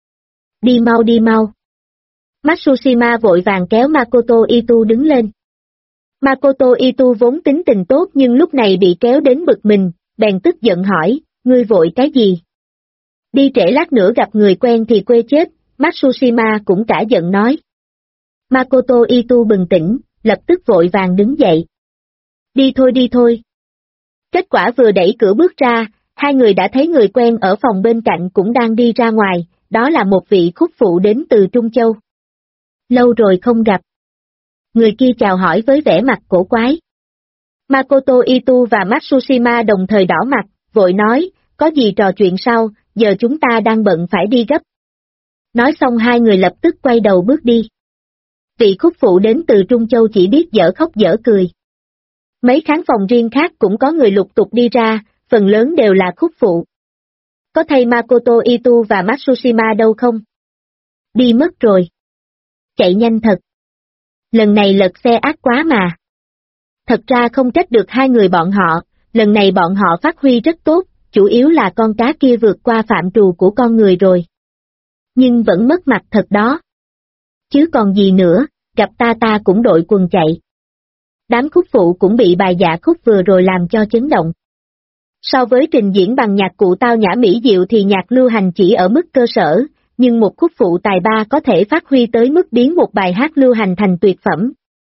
Đi mau đi mau. Matsushima vội vàng kéo Makoto Itu đứng lên. Makoto Itu vốn tính tình tốt nhưng lúc này bị kéo đến bực mình, bèn tức giận hỏi, ngươi vội cái gì? Đi trễ lát nữa gặp người quen thì quê chết, Matsushima cũng cả giận nói. Makoto Itu bừng tỉnh, lập tức vội vàng đứng dậy. Đi thôi đi thôi. Kết quả vừa đẩy cửa bước ra, 2 người đã thấy người quen ở phòng bên cạnh cũng đang đi ra ngoài, đó là một vị khúc phụ đến từ Trung Châu. Lâu rồi không gặp. Người kia chào hỏi với vẻ mặt cổ quái. Makoto Itu và Matsushima đồng thời đỏ mặt, vội nói, có gì trò chuyện sau, giờ chúng ta đang bận phải đi gấp. Nói xong 2 người lập tức quay đầu bước đi. Vị khúc phụ đến từ Trung Châu chỉ biết dở khóc dở cười. Mấy khán phòng riêng khác cũng có người lục tục đi ra, phần lớn đều là khúc phụ. Có thay Makoto Itu và Matsushima đâu không? Đi mất rồi. Chạy nhanh thật. Lần này lật xe ác quá mà. Thật ra không trách được hai người bọn họ, lần này bọn họ phát huy rất tốt, chủ yếu là con cá kia vượt qua phạm trù của con người rồi. Nhưng vẫn mất mặt thật đó. Chứ còn gì nữa, gặp ta cũng đội quần chạy. Đám khúc phụ cũng bị bài dạ khúc vừa rồi làm cho chấn động. So với trình diễn bằng nhạc cụ tao nhã mỹ diệu thì nhạc lưu hành chỉ ở mức cơ sở, nhưng một khúc phụ tài ba có thể phát huy tới mức biến một bài hát lưu hành thành tuyệt phẩm.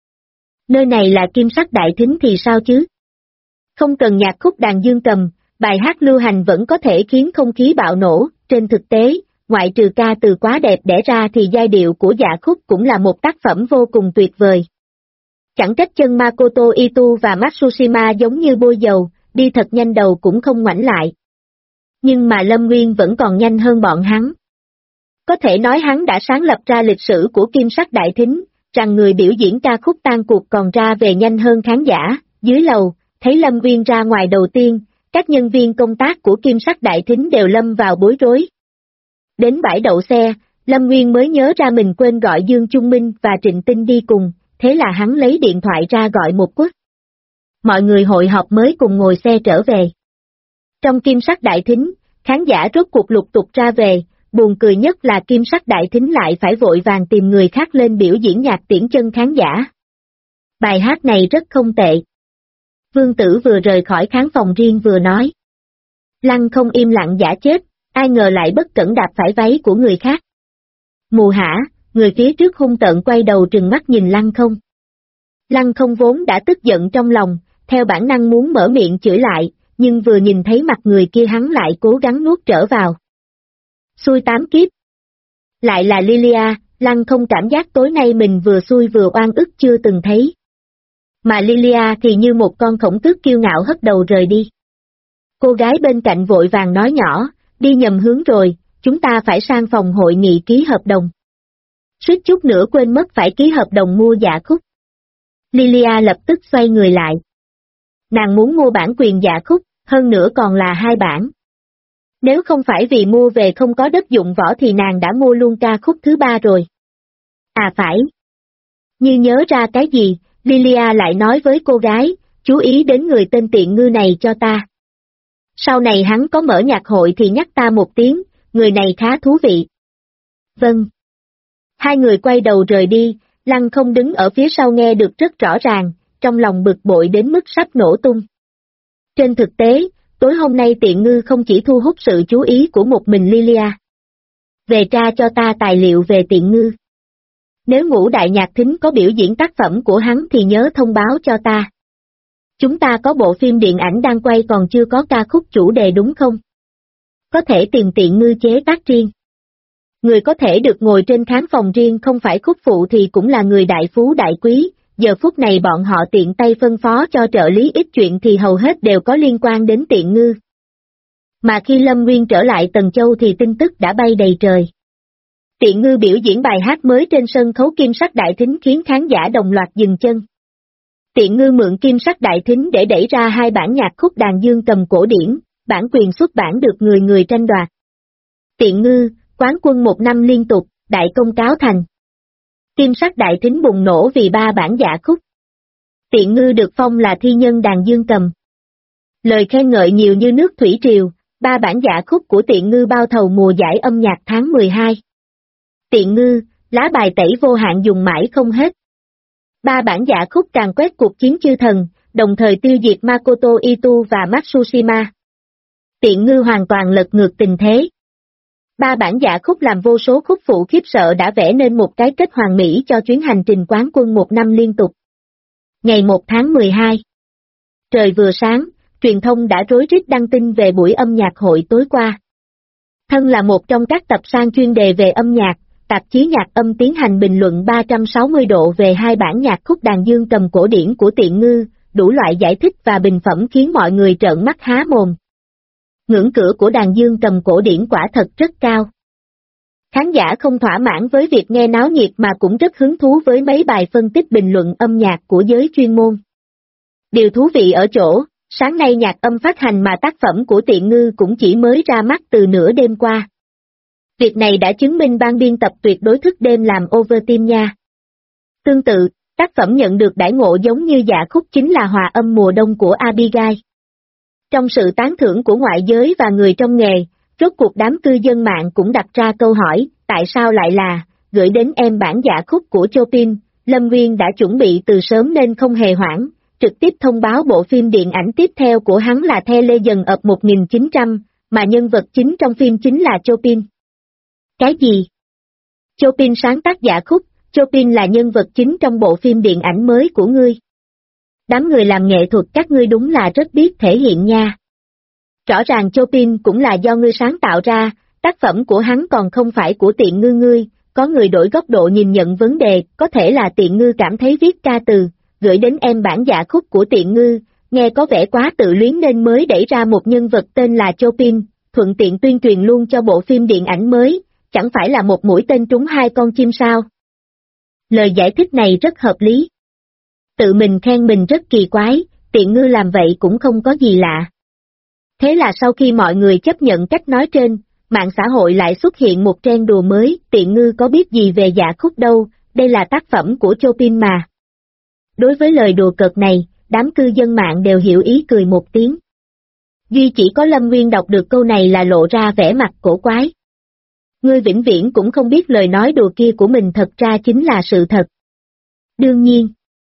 Nơi này là Kim Sắc Đại Thính thì sao chứ? Không cần nhạc khúc đàn dương cầm, bài hát lưu hành vẫn có thể khiến không khí bạo nổ, trên thực tế, ngoại trừ ca từ quá đẹp đẽ ra thì giai điệu của dạ khúc cũng là một tác phẩm vô cùng tuyệt vời. Chẳng trách chân Makoto Itu và Matsushima giống như bôi dầu, đi thật nhanh đầu cũng không ngoảnh lại. Nhưng mà Lâm Nguyên vẫn còn nhanh hơn bọn hắn. Có thể nói hắn đã sáng lập ra lịch sử của Kim Sắc Đại Thính, rằng người biểu diễn ca khúc tan cuộc còn ra về nhanh hơn khán giả. Dưới lầu, thấy Lâm Nguyên ra ngoài đầu tiên, các nhân viên công tác của Kim Sắc Đại Thính đều lâm vào bối rối. Đến bãi đậu xe, Lâm Nguyên mới nhớ ra mình quên gọi Dương Trung Minh và Trịnh Tinh đi cùng, thế là hắn lấy điện thoại ra gọi một quất. Mọi người hội họp mới cùng ngồi xe trở về. Trong Kim Sắc Đại Thính, khán giả rốt cuộc lục tục ra về, buồn cười nhất là Kim Sắc Đại Thính lại phải vội vàng tìm người khác lên biểu diễn nhạc tiễn chân khán giả. Bài hát này rất không tệ. Vương Tử vừa rời khỏi khán phòng riêng vừa nói. Lăng Không im lặng giả chết, ai ngờ lại bất cẩn đạp phải váy của người khác. Mù hả, người phía trước hung tợn quay đầu trừng mắt nhìn Lăng Không. Lăng Không vốn đã tức giận trong lòng, theo bản năng muốn mở miệng chửi lại, nhưng vừa nhìn thấy mặt người kia hắn lại cố gắng nuốt trở vào. Xui tám kiếp. Lại là Lilia, Lăng Không cảm giác tối nay mình vừa xui vừa oan ức chưa từng thấy. Mà Lilia thì như một con khổng tước kiêu ngạo hất đầu rời đi. Cô gái bên cạnh vội vàng nói nhỏ, đi nhầm hướng rồi, chúng ta phải sang phòng hội nghị ký hợp đồng. Suýt chút nữa quên mất phải ký hợp đồng mua dạ khúc. Lilia lập tức xoay người lại. Nàng muốn mua bản quyền dạ khúc, hơn nữa còn là 2 bản. Nếu không phải vì mua về không có đất dụng võ thì nàng đã mua luôn ca khúc thứ 3 rồi. À phải. Như nhớ ra cái gì, Lilia lại nói với cô gái, chú ý đến người tên tiện ngư này cho ta. Sau này hắn có mở nhạc hội thì nhắc ta một tiếng, người này khá thú vị. Vâng. Hai người quay đầu rời đi, Lăng Không đứng ở phía sau nghe được rất rõ ràng, trong lòng bực bội đến mức sắp nổ tung. Trên thực tế, tối hôm nay tiện ngư không chỉ thu hút sự chú ý của một mình Lilia. Về tra cho ta tài liệu về tiện ngư. Nếu Ngũ Đại Nhạc Thính có biểu diễn tác phẩm của hắn thì nhớ thông báo cho ta. Chúng ta có bộ phim điện ảnh đang quay còn chưa có ca khúc chủ đề đúng không? Có thể tìm tiện ngư chế tác riêng. Người có thể được ngồi trên khán phòng riêng không phải khúc phụ thì cũng là người đại phú đại quý, giờ phút này bọn họ tiện tay phân phó cho trợ lý ít chuyện thì hầu hết đều có liên quan đến tiện ngư. Mà khi Lâm Nguyên trở lại Tần Châu thì tin tức đã bay đầy trời. Tiện ngư biểu diễn bài hát mới trên sân khấu Kim Sắc Đại Thính khiến khán giả đồng loạt dừng chân. Tiện ngư mượn Kim Sắc Đại Thính để đẩy ra 2 bản nhạc khúc đàn dương cầm cổ điển, bản quyền xuất bản được người tranh đoạt. Tiện ngư, quán quân 1 năm liên tục, đại công cáo thành. Kim Sắc Đại Thính bùng nổ vì 3 bản dạ khúc. Tiện ngư được phong là thi nhân đàn dương cầm. Lời khen ngợi nhiều như nước thủy triều, 3 bản dạ khúc của Tiện ngư bao thầu mùa giải âm nhạc tháng 12. Tiện ngư, lá bài tẩy vô hạn dùng mãi không hết. 3 bản dạ khúc càng quét cuộc chiến chư thần, đồng thời tiêu diệt Makoto Itu và Matsushima. Tiện ngư hoàn toàn lật ngược tình thế. 3 bản dạ khúc làm vô số khúc phụ khiếp sợ đã vẽ nên một cái kết hoàn mỹ cho chuyến hành trình quán quân 1 năm liên tục. Ngày 1 tháng 12. Trời vừa sáng, truyền thông đã rối rít đăng tin về buổi âm nhạc hội tối qua. Thân là một trong các tập san chuyên đề về âm nhạc, tạp chí Nhạc Âm tiến hành bình luận 360 độ về 2 bản nhạc khúc đàn dương cầm cổ điển của Tiện ngư, đủ loại giải thích và bình phẩm khiến mọi người trợn mắt há mồm. Ngưỡng cửa của đàn dương cầm cổ điển quả thật rất cao. Khán giả không thỏa mãn với việc nghe náo nhiệt mà cũng rất hứng thú với mấy bài phân tích bình luận âm nhạc của giới chuyên môn. Điều thú vị ở chỗ, Sáng nay nhạc âm phát hành mà tác phẩm của Tiện Ngư cũng chỉ mới ra mắt từ nửa đêm qua. Việc này đã chứng minh ban biên tập tuyệt đối thức đêm làm overtime nha. Tương tự, tác phẩm nhận được đãi ngộ giống như dạ khúc chính là Hòa âm mùa đông của Abigail. Trong sự tán thưởng của ngoại giới và người trong nghề, rốt cuộc đám cư dân mạng cũng đặt ra câu hỏi, tại sao lại là, gửi đến em bản dạ khúc của Chopin, Lâm Nguyên đã chuẩn bị từ sớm nên không hề hoãn, trực tiếp thông báo bộ phim điện ảnh tiếp theo của hắn là The Legend of 1900, mà nhân vật chính trong phim chính là Chopin. Cái gì? Chopin sáng tác dạ khúc, Chopin là nhân vật chính trong bộ phim điện ảnh mới của ngươi. Đám người làm nghệ thuật các ngươi đúng là rất biết thể hiện nha. Rõ ràng Chopin cũng là do ngươi sáng tạo ra, tác phẩm của hắn còn không phải của Tiện Ngư ngươi, có người đổi góc độ nhìn nhận vấn đề, có thể là Tiện Ngư cảm thấy viết ca từ, gửi đến em bản dạ khúc của Tiện Ngư, nghe có vẻ quá tự luyến nên mới đẩy ra một nhân vật tên là Chopin, thuận tiện tuyên truyền luôn cho bộ phim điện ảnh mới, chẳng phải là một mũi tên trúng hai con chim sao? Lời giải thích này rất hợp lý. Tự mình khen mình rất kỳ quái, Tiện Ngư làm vậy cũng không có gì lạ. Thế là sau khi mọi người chấp nhận cách nói trên, mạng xã hội lại xuất hiện một trend đùa mới, Tiện Ngư có biết gì về dạ khúc đâu, đây là tác phẩm của Chopin mà. Đối với lời đùa cợt này, đám cư dân mạng đều hiểu ý cười một tiếng. Duy chỉ có Lâm Nguyên đọc được câu này là lộ ra vẻ mặt cổ quái. Ngươi vĩnh viễn cũng không biết lời nói đùa kia của mình thật ra chính là sự thật. Đương nhiên,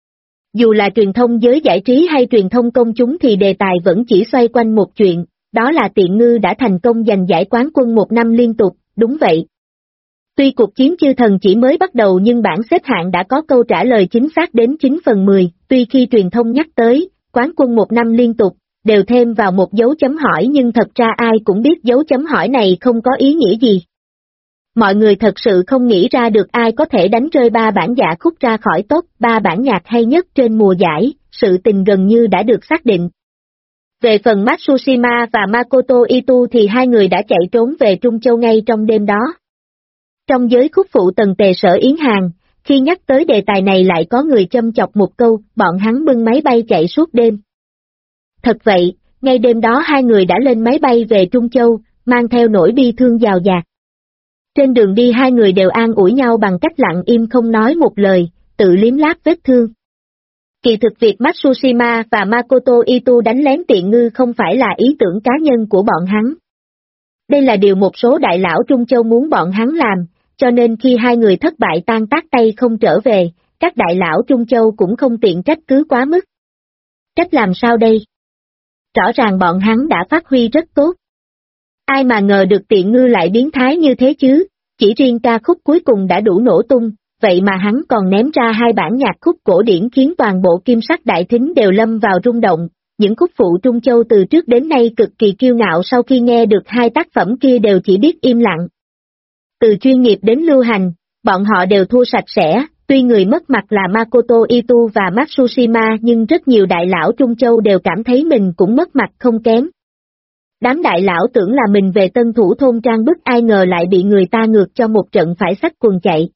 dù là truyền thông giới giải trí hay truyền thông công chúng thì đề tài vẫn chỉ xoay quanh một chuyện, đó là Tiện Ngư đã thành công giành giải quán quân 1 năm liên tục, đúng vậy. Tuy cuộc chiến chư thần chỉ mới bắt đầu nhưng bảng xếp hạng đã có câu trả lời chính xác đến 9/10, tuy khi truyền thông nhắc tới, quán quân 1 năm liên tục, đều thêm vào một dấu chấm hỏi nhưng thật ra ai cũng biết dấu chấm hỏi này không có ý nghĩa gì. Mọi người thật sự không nghĩ ra được ai có thể đánh rơi 3 bản dạ khúc ra khỏi top 3 bản nhạc hay nhất trên mùa giải, sự tình gần như đã được xác định. Về phần Matsushima và Makoto Itu thì hai người đã chạy trốn về Trung Châu ngay trong đêm đó. Trong giới khúc phụ tần tề Sở Yến Hàng, khi nhắc tới đề tài này lại có người châm chọc một câu, bọn hắn bưng máy bay chạy suốt đêm. Thật vậy, ngay đêm đó hai người đã lên máy bay về Trung Châu, mang theo nỗi bi thương dào dạt. Trên đường đi hai người đều an ủi nhau bằng cách lặng im không nói một lời, tự liếm láp vết thương. Kỳ thực việc Matsushima và Makoto Itu đánh lén Tiện Ngư không phải là ý tưởng cá nhân của bọn hắn. Đây là điều một số đại lão Trung Châu muốn bọn hắn làm, cho nên khi hai người thất bại tan tác tay không trở về, các đại lão Trung Châu cũng không tiện trách cứ quá mức. Trách làm sao đây? Rõ ràng bọn hắn đã phát huy rất tốt. Ai mà ngờ được Tiện Ngư lại biến thái như thế chứ, chỉ riêng ca khúc cuối cùng đã đủ nổ tung, vậy mà hắn còn ném ra 2 bản nhạc khúc cổ điển khiến toàn bộ kim sắc đại thính đều lâm vào rung động. Những khúc phụ Trung Châu từ trước đến nay cực kỳ kiêu ngạo sau khi nghe được 2 tác phẩm kia đều chỉ biết im lặng. Từ chuyên nghiệp đến lưu hành, bọn họ đều thua sạch sẽ, tuy người mất mặt là Makoto Itu và Matsushima nhưng rất nhiều đại lão Trung Châu đều cảm thấy mình cũng mất mặt không kém. Đám đại lão tưởng là mình về tân thủ thôn trang bức ai ngờ lại bị người ta ngược cho một trận phải xách quần chạy.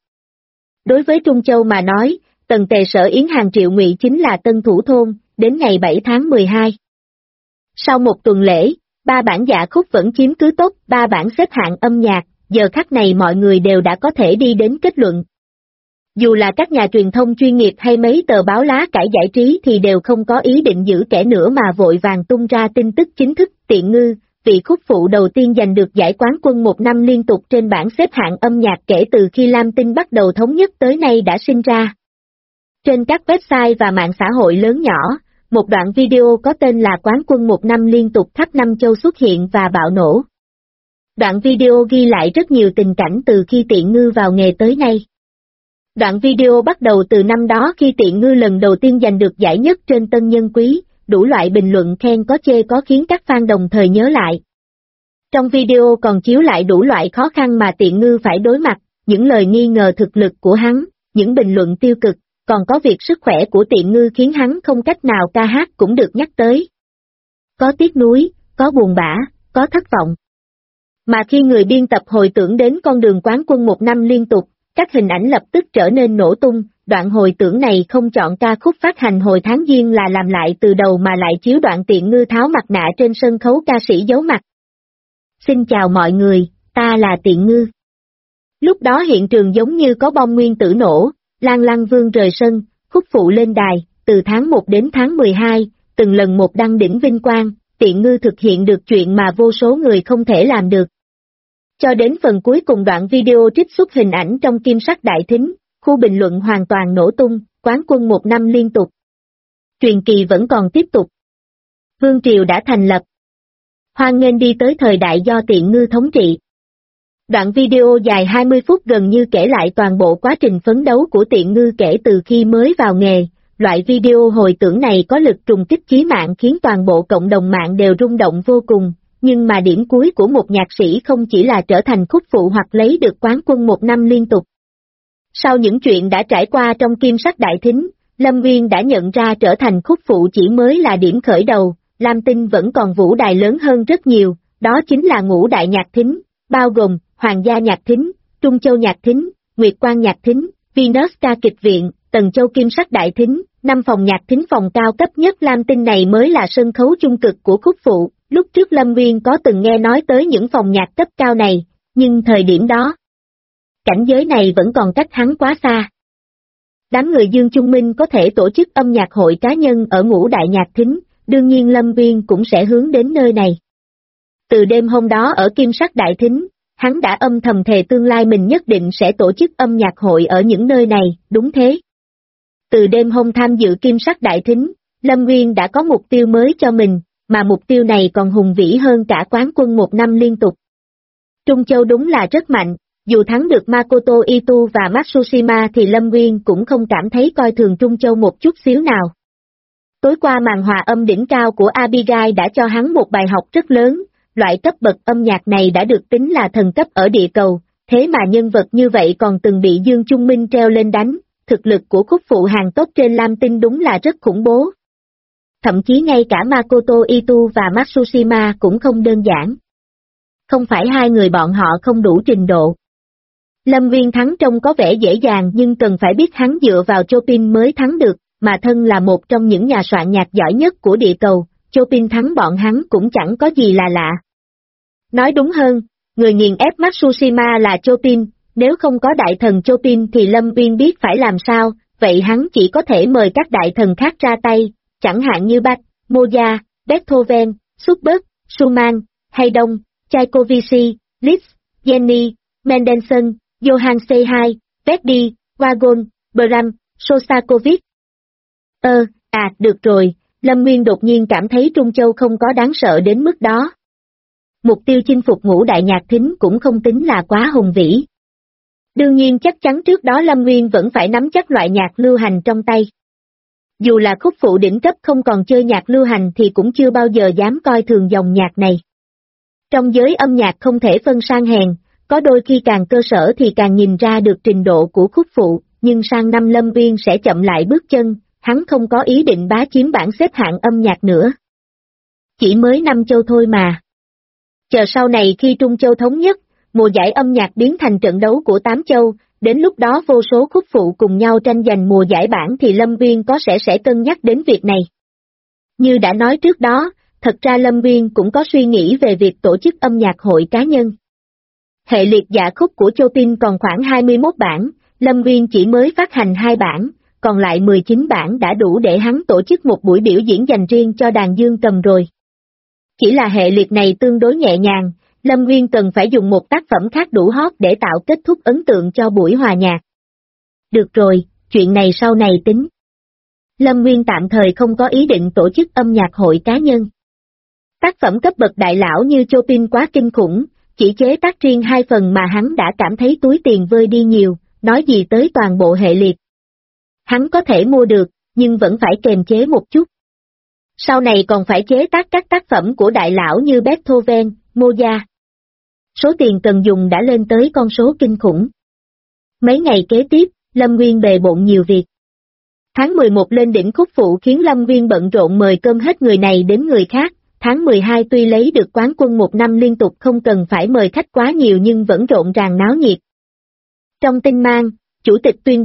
Đối với Trung Châu mà nói, tần tề Sở Yến Hàng Triệu Ngụy chính là tân thủ thôn, đến ngày 7 tháng 12. Sau một tuần lễ, 3 bản dạ khúc vẫn chiếm cứ top 3 bản xếp hạng âm nhạc, giờ khắc này mọi người đều đã có thể đi đến kết luận. Dù là các nhà truyền thông chuyên nghiệp hay mấy tờ báo lá cải giải trí thì đều không có ý định giữ kẻ nữa mà vội vàng tung ra tin tức chính thức. Tiện Ngư, vị khúc phụ đầu tiên giành được giải quán quân 1 năm liên tục trên bảng xếp hạng âm nhạc kể từ khi Lam Tinh bắt đầu thống nhất tới nay đã sinh ra. Trên các website và mạng xã hội lớn nhỏ, một đoạn video có tên là quán quân 1 năm liên tục khắp năm châu xuất hiện và bạo nổ. Đoạn video ghi lại rất nhiều tình cảnh từ khi Tiện Ngư vào nghề tới nay. Đoạn video bắt đầu từ năm đó khi Tiện Ngư lần đầu tiên giành được giải nhất trên Tân Nhân Quý, đủ loại bình luận khen có chê có khiến các fan đồng thời nhớ lại. Trong video còn chiếu lại đủ loại khó khăn mà Tiện Ngư phải đối mặt, những lời nghi ngờ thực lực của hắn, những bình luận tiêu cực, còn có việc sức khỏe của Tiện Ngư khiến hắn không cách nào ca hát cũng được nhắc tới. Có tiếc nuối, có buồn bã, có thất vọng. Mà khi người biên tập hồi tưởng đến con đường quán quân 1 năm liên tục, các hình ảnh lập tức trở nên nổ tung, đoạn hồi tưởng này không chọn ca khúc phát hành hồi tháng Giêng là làm lại từ đầu mà lại chiếu đoạn Tiện Ngư tháo mặt nạ trên sân khấu ca sĩ giấu mặt. Xin chào mọi người, ta là Tiện Ngư. Lúc đó hiện trường giống như có bom nguyên tử nổ, Lan Lăng Vương rời sân, khúc phụ lên đài, từ tháng 1 đến tháng 12, từng lần một đăng đỉnh vinh quang, Tiện Ngư thực hiện được chuyện mà vô số người không thể làm được. Cho đến phần cuối cùng đoạn video trích xuất hình ảnh trong Kim Sắc Đại Thính, khu bình luận hoàn toàn nổ tung, quán quân 1 năm liên tục. Truyền kỳ vẫn còn tiếp tục. Vương triều đã thành lập. Hoan nghênh đi tới thời đại do Tiện Ngư thống trị. Đoạn video dài 20 phút gần như kể lại toàn bộ quá trình phấn đấu của Tiện Ngư kể từ khi mới vào nghề. Loại video hồi tưởng này có lực trùng kích chí mạng khiến toàn bộ cộng đồng mạng đều rung động vô cùng, nhưng mà điểm cuối của một nhạc sĩ không chỉ là trở thành khúc phụ hoặc lấy được quán quân 1 năm liên tục. Sau những chuyện đã trải qua trong Kim Sắc Đại Thính, Lâm Nguyên đã nhận ra trở thành khúc phụ chỉ mới là điểm khởi đầu, Lam Tinh vẫn còn vũ đài lớn hơn rất nhiều, đó chính là ngũ đại nhạc thính, bao gồm Hoàng gia nhạc thính, Trung Châu nhạc thính, Nguyệt Quang nhạc thính, Venus ca kịch viện, Tần Châu Kim Sắc Đại Thính, 5 phòng nhạc thính phòng cao cấp nhất Lam Tinh này mới là sân khấu trung cực của khúc phụ. Lúc trước Lâm Nguyên có từng nghe nói tới những phòng nhạc cấp cao này, nhưng thời điểm đó, cảnh giới này vẫn còn cách hắn quá xa. Đám người Dương Trung Minh có thể tổ chức âm nhạc hội cá nhân ở ngũ đại nhạc thính, đương nhiên Lâm Nguyên cũng sẽ hướng đến nơi này. Từ đêm hôm đó ở Kim Sắc Đại Thính, hắn đã âm thầm thề tương lai mình nhất định sẽ tổ chức âm nhạc hội ở những nơi này, đúng thế. Từ đêm hôm tham dự Kim Sắc Đại Thính, Lâm Nguyên đã có mục tiêu mới cho mình, mà mục tiêu này còn hùng vĩ hơn cả quán quân 1 năm liên tục. Trung Châu đúng là rất mạnh, dù thắng được Makoto Ito và Matsushima thì Lâm Nguyên cũng không cảm thấy coi thường Trung Châu một chút xíu nào. Tối qua màn hòa âm đỉnh cao của Abigail đã cho hắn một bài học rất lớn, loại cấp bậc âm nhạc này đã được tính là thần cấp ở địa cầu, thế mà nhân vật như vậy còn từng bị Dương Trung Minh treo lên đánh, thực lực của khúc phụ hàng tốt trên Lam Tinh đúng là rất khủng bố. Thậm chí ngay cả Makoto Ito và Matsushima cũng không đơn giản. Không phải hai người bọn họ không đủ trình độ. Lâm Nguyên thắng trông có vẻ dễ dàng nhưng cần phải biết hắn dựa vào Chopin mới thắng được, mà thân là một trong những nhà soạn nhạc giỏi nhất của địa cầu, Chopin thắng bọn hắn cũng chẳng có gì là lạ. Nói đúng hơn, người nghiền ép Matsushima là Chopin, nếu không có đại thần Chopin thì Lâm Nguyên biết phải làm sao, vậy hắn chỉ có thể mời các đại thần khác ra tay, chẳng hạn như Bach, Mozart, Beethoven, Schubert, Schumann, Haydn, Tchaikovsky, Liszt, Jenny, Mendelssohn, Johann C2, Verdi, Wagner, Brahms, Shostakovich. Được rồi, Lâm Nguyên đột nhiên cảm thấy Trung Châu không có đáng sợ đến mức đó. Mục tiêu chinh phục ngũ đại nhạc thính cũng không tính là quá hùng vĩ. Đương nhiên chắc chắn trước đó Lâm Nguyên vẫn phải nắm chắc loại nhạc lưu hành trong tay. Dù là khúc phụ đỉnh cấp không còn chơi nhạc lưu hành thì cũng chưa bao giờ dám coi thường dòng nhạc này. Trong giới âm nhạc không thể phân sang hèn, có đôi khi càng cơ sở thì càng nhìn ra được trình độ của khúc phụ, nhưng sang năm Lâm Nguyên sẽ chậm lại bước chân, hắn không có ý định bá chiếm bảng xếp hạng âm nhạc nữa. Chỉ mới 5 châu thôi mà. Chờ sau này khi Trung Châu thống nhất, mùa giải âm nhạc biến thành trận đấu của 8 châu, đến lúc đó vô số khúc phụ cùng nhau tranh giành mùa giải bảng thì Lâm Nguyên có sẽ cân nhắc đến việc này. Như đã nói trước đó, thật ra Lâm Nguyên cũng có suy nghĩ về việc tổ chức âm nhạc hội cá nhân. Hệ liệt dạ khúc của Chopin còn khoảng 21 bản, Lâm Nguyên chỉ mới phát hành 2 bản, còn lại 19 bản đã đủ để hắn tổ chức một buổi biểu diễn dành riêng cho đàn dương cầm rồi. Chỉ là hệ liệt này tương đối nhẹ nhàng, Lâm Nguyên cần phải dùng một tác phẩm khác đủ hot để tạo kết thúc ấn tượng cho buổi hòa nhạc. Được rồi, chuyện này sau này tính. Lâm Nguyên tạm thời không có ý định tổ chức âm nhạc hội cá nhân. Tác phẩm cấp bậc đại lão như Chopin quá kinh khủng, chỉ chế tác riêng 2 phần mà hắn đã cảm thấy túi tiền vơi đi nhiều, nói gì tới toàn bộ hệ liệt. Hắn có thể mua được, nhưng vẫn phải kềm chế một chút. Sau này còn phải chế tác các tác phẩm của đại lão như Beethoven, Mozart. Số tiền cần dùng đã lên tới con số kinh khủng. Mấy ngày kế tiếp, Lâm Nguyên bề bộn nhiều việc. Tháng 11 lên đỉnh khúc phụ khiến Lâm Nguyên bận rộn mời cơm hết người này đến người khác. Tháng 12 tuy lấy được quán quân 1 năm liên tục không cần phải mời khách quá nhiều nhưng vẫn rộn ràng náo nhiệt. Trong tin mang, chủ tịch tuyên bố,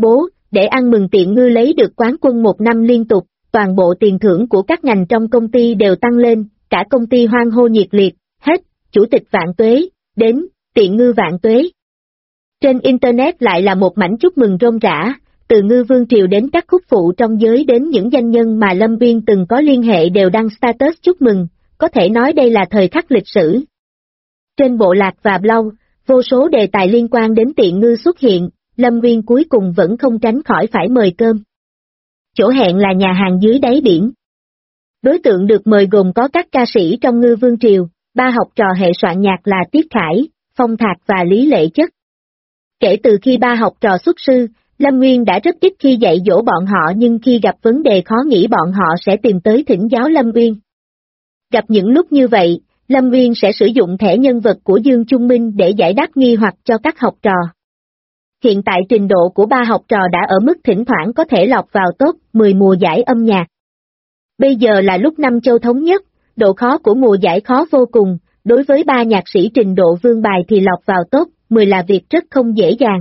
để ăn mừng tiện ngư lấy được quán quân 1 năm liên tục, toàn bộ tiền thưởng của các ngành trong công ty đều tăng lên, cả công ty hoan hô nhiệt liệt, hết, chủ tịch vạn tuế, đến, tiện ngư vạn tuế. Trên Internet lại là một mảnh chúc mừng rôm rã, từ Ngư Vương Triều đến các khúc phụ trong giới đến những danh nhân mà Lâm Uyên từng có liên hệ đều đăng status chúc mừng, có thể nói đây là thời khắc lịch sử. Trên bộ lạc và blog, vô số đề tài liên quan đến tiện ngư xuất hiện, Lâm Uyên cuối cùng vẫn không tránh khỏi phải mời cơm. Chỗ hẹn là nhà hàng dưới đáy biển. Đối tượng được mời gồm có các ca sĩ trong Ngư Vương Triều, 3 học trò hệ soạn nhạc là Tiết Khải, Phong Thạc và Lý Lệ Chất. Kể từ khi 3 học trò xuất sư, Lâm Nguyên đã rất ít khi dạy dỗ bọn họ, nhưng khi gặp vấn đề khó nghĩ bọn họ sẽ tìm tới thỉnh giáo Lâm Nguyên. Gặp những lúc như vậy, Lâm Nguyên sẽ sử dụng thẻ nhân vật của Dương Trung Minh để giải đáp nghi hoặc cho các học trò. Hiện tại trình độ của 3 học trò đã ở mức thỉnh thoảng có thể lọt vào top 10 mùa giải âm nhạc. Bây giờ là lúc năm châu thống nhất, độ khó của mùa giải khó vô cùng, đối với 3 nhạc sĩ trình độ vương bài thì lọt vào top 10 là việc rất không dễ dàng.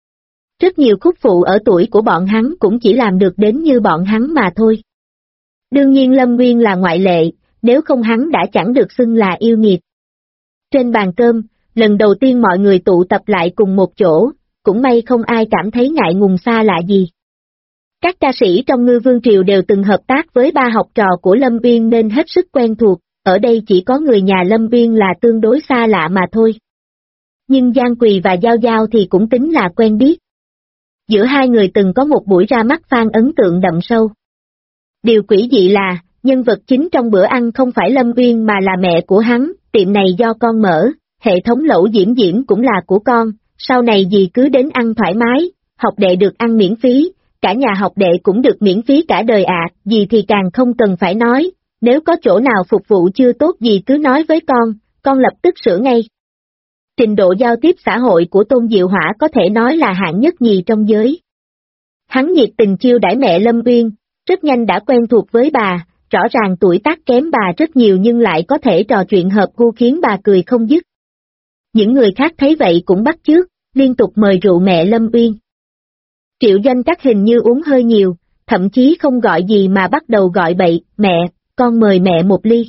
Rất nhiều khúc phụ ở tuổi của bọn hắn cũng chỉ làm được đến như bọn hắn mà thôi. Đương nhiên Lâm Nguyên là ngoại lệ, nếu không hắn đã chẳng được xưng là yêu nghiệt. Trên bàn cơm, lần đầu tiên mọi người tụ tập lại cùng một chỗ, cũng may không ai cảm thấy ngại ngùng xa lạ gì. Các ca sĩ trong Ngư Vương Triều đều từng hợp tác với 3 học trò của Lâm Uyên nên hết sức quen thuộc, ở đây chỉ có người nhà Lâm Uyên là tương đối xa lạ mà thôi. Nhưng Giang Quỳ và Giao Giao thì cũng tính là quen biết. Giữa hai người từng có một buổi ra mắt fan ấn tượng đậm sâu. Điều quỷ dị là, nhân vật chính trong bữa ăn không phải Lâm Uyên mà là mẹ của hắn, tiệm này do con mở, hệ thống lẩu Diễm Diễm cũng là của con, sau này dì cứ đến ăn thoải mái, học đệ được ăn miễn phí, cả nhà học đệ cũng được miễn phí cả đời ạ, dì thì càng không cần phải nói, nếu có chỗ nào phục vụ chưa tốt dì cứ nói với con lập tức sửa ngay. Trình độ giao tiếp xã hội của Tôn Diệu Hỏa có thể nói là hạng nhất nhì trong giới. Hắn nhiệt tình chiêu đãi mẹ Lâm Uyên, rất nhanh đã quen thuộc với bà, rõ ràng tuổi tác kém bà rất nhiều nhưng lại có thể trò chuyện hợp gu khiến bà cười không dứt. Những người khác thấy vậy cũng bắt chước, liên tục mời rượu mẹ Lâm Uyên. Triệu Doanh Các hình như uống hơi nhiều, thậm chí không gọi gì mà bắt đầu gọi bậy, mẹ, con mời mẹ một ly.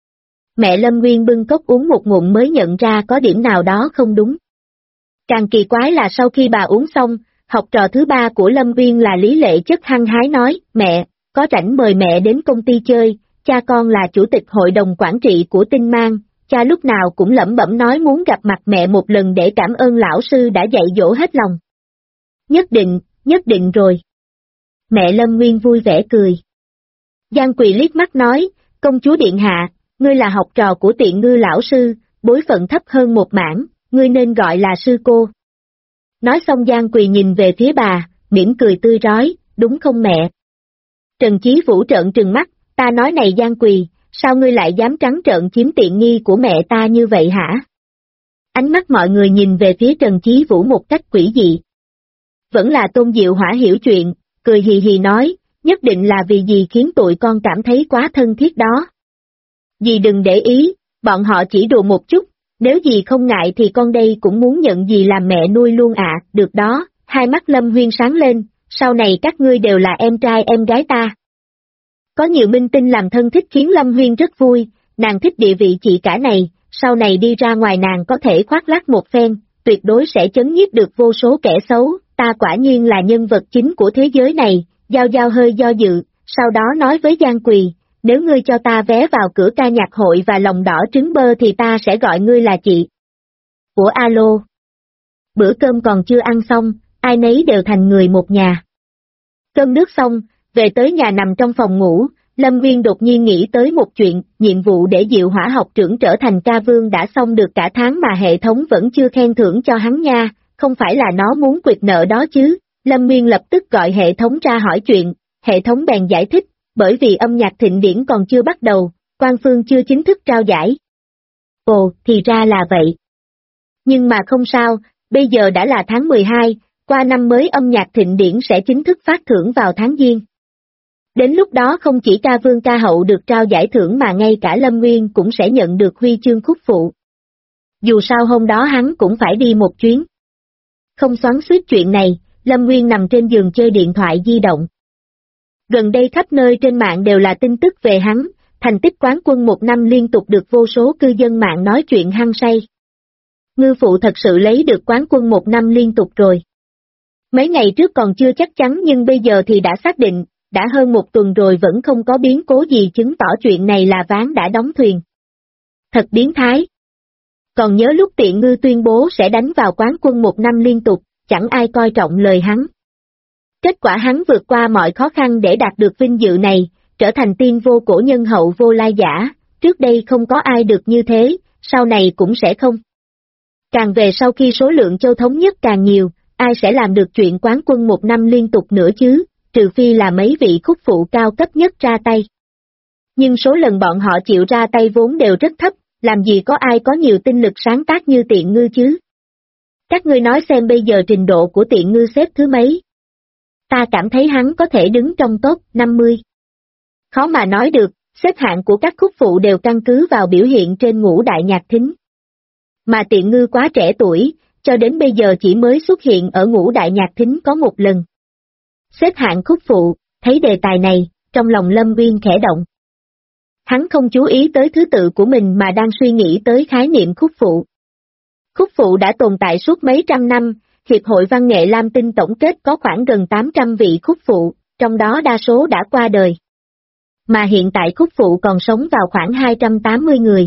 Mẹ Lâm Nguyên bưng cốc uống một ngụm mới nhận ra có điểm nào đó không đúng. Càng kỳ quái là sau khi bà uống xong, học trò thứ 3 của Lâm Nguyên là Lý Lệ Chất hăng hái nói, mẹ, có rảnh mời mẹ đến công ty chơi, cha con là chủ tịch hội đồng quản trị của Tinh Mang, cha lúc nào cũng lẩm bẩm nói muốn gặp mặt mẹ một lần để cảm ơn lão sư đã dạy dỗ hết lòng. Nhất định rồi. Mẹ Lâm Nguyên vui vẻ cười. Giang Quỳ liếc mắt nói, công chúa điện hạ, ngươi là học trò của Tiện Ngư lão sư, bối phận thấp hơn một mảng, ngươi nên gọi là sư cô. Nói xong Giang Quỳ nhìn về phía bà, mỉm cười tươi rói, đúng không mẹ? Trần Chí Vũ trợn trừng mắt, ta nói này Giang Quỳ, sao ngươi lại dám trắng trợn chiếm tiện nghi của mẹ ta như vậy hả? Ánh mắt mọi người nhìn về phía Trần Chí Vũ một cách quỷ dị. Vẫn là Tôn Diệu Hỏa hiểu chuyện, cười hì hì nói, nhất định là vì dì khiến tụi con cảm thấy quá thân thiết đó. Dì đừng để ý, bọn họ chỉ đùa một chút, nếu dì không ngại thì con đây cũng muốn nhận dì làm mẹ nuôi luôn ạ, được đó, hai mắt Lâm Huyên sáng lên, sau này các ngươi đều là em trai em gái ta. Có nhiều minh tinh làm thân thích khiến Lâm Huyên rất vui, nàng thích địa vị chị cả này, sau này đi ra ngoài nàng có thể khoác lác một phen, tuyệt đối sẽ chấn nhiếp được vô số kẻ xấu, ta quả nhiên là nhân vật chính của thế giới này, Giao Giao hơi do dự, sau đó nói với Giang Quỳ, nếu ngươi cho ta vé vào cửa ca nhạc hội và lòng đỏ trứng bơ thì ta sẽ gọi ngươi là chị. Ủa alo? Bữa cơm còn chưa ăn xong, ai nấy đều thành người một nhà. Cơm nước xong, về tới nhà nằm trong phòng ngủ, Lâm Nguyên đột nhiên nghĩ tới một chuyện, nhiệm vụ để Diệu Hỏa học trưởng trở thành ca vương đã xong được cả tháng mà hệ thống vẫn chưa khen thưởng cho hắn nha, không phải là nó muốn quỵt nợ đó chứ. Lâm Nguyên lập tức gọi hệ thống ra hỏi chuyện, hệ thống bèn giải thích, bởi vì âm nhạc thịnh điển còn chưa bắt đầu, quan phương chưa chính thức trao giải. Ồ, thì ra là vậy. Nhưng mà không sao, bây giờ đã là tháng 12, qua năm mới âm nhạc thịnh điển sẽ chính thức phát thưởng vào tháng Giêng. Đến lúc đó không chỉ ca vương ca hậu được trao giải thưởng mà ngay cả Lâm Nguyên cũng sẽ nhận được huy chương khúc phụ. Dù sao hôm đó hắn cũng phải đi một chuyến. Không xoắn xuýt chuyện này, Lâm Nguyên nằm trên giường chơi điện thoại di động. Gần đây khắp nơi trên mạng đều là tin tức về hắn, thành tích quán quân 1 năm liên tục được vô số cư dân mạng nói chuyện hăng say. Ngư phụ thật sự lấy được quán quân 1 năm liên tục rồi. Mấy ngày trước còn chưa chắc chắn nhưng bây giờ thì đã xác định, đã hơn 1 tuần rồi vẫn không có biến cố gì chứng tỏ chuyện này là ván đã đóng thuyền. Thật biến thái. Còn nhớ lúc Tiện Ngư tuyên bố sẽ đánh vào quán quân 1 năm liên tục, chẳng ai coi trọng lời hắn. Kết quả hắn vượt qua mọi khó khăn để đạt được vinh dự này, trở thành tiên vô cổ nhân hậu vô lai giả, trước đây không có ai được như thế, sau này cũng sẽ không. Càng về sau khi số lượng châu thống nhất càng nhiều, ai sẽ làm được chuyện quán quân 1 năm liên tục nữa chứ, trừ phi là mấy vị khúc phụ cao cấp nhất ra tay. Nhưng số lần bọn họ chịu ra tay vốn đều rất thấp, làm gì có ai có nhiều tinh lực sáng tác như Tiện Ngư chứ. Các ngươi nói xem bây giờ trình độ của Tiện Ngư xếp thứ mấy? Ta cảm thấy hắn có thể đứng trong top 50. Khó mà nói được, xếp hạng của các khúc phụ đều căn cứ vào biểu hiện trên ngũ đại nhạc thính. Mà Tiện Ngư quá trẻ tuổi, cho đến bây giờ chỉ mới xuất hiện ở ngũ đại nhạc thính có một lần. Xếp hạng khúc phụ, thấy đề tài này, trong lòng Lâm Nguyên khẽ động. Hắn không chú ý tới thứ tự của mình mà đang suy nghĩ tới khái niệm khúc phụ. Khúc phụ đã tồn tại suốt mấy trăm năm, Hiệp hội Văn nghệ Lam Tinh tổng kết có khoảng gần 800 vị khúc phụ, trong đó đa số đã qua đời. Mà hiện tại khúc phụ còn sống vào khoảng 280 người.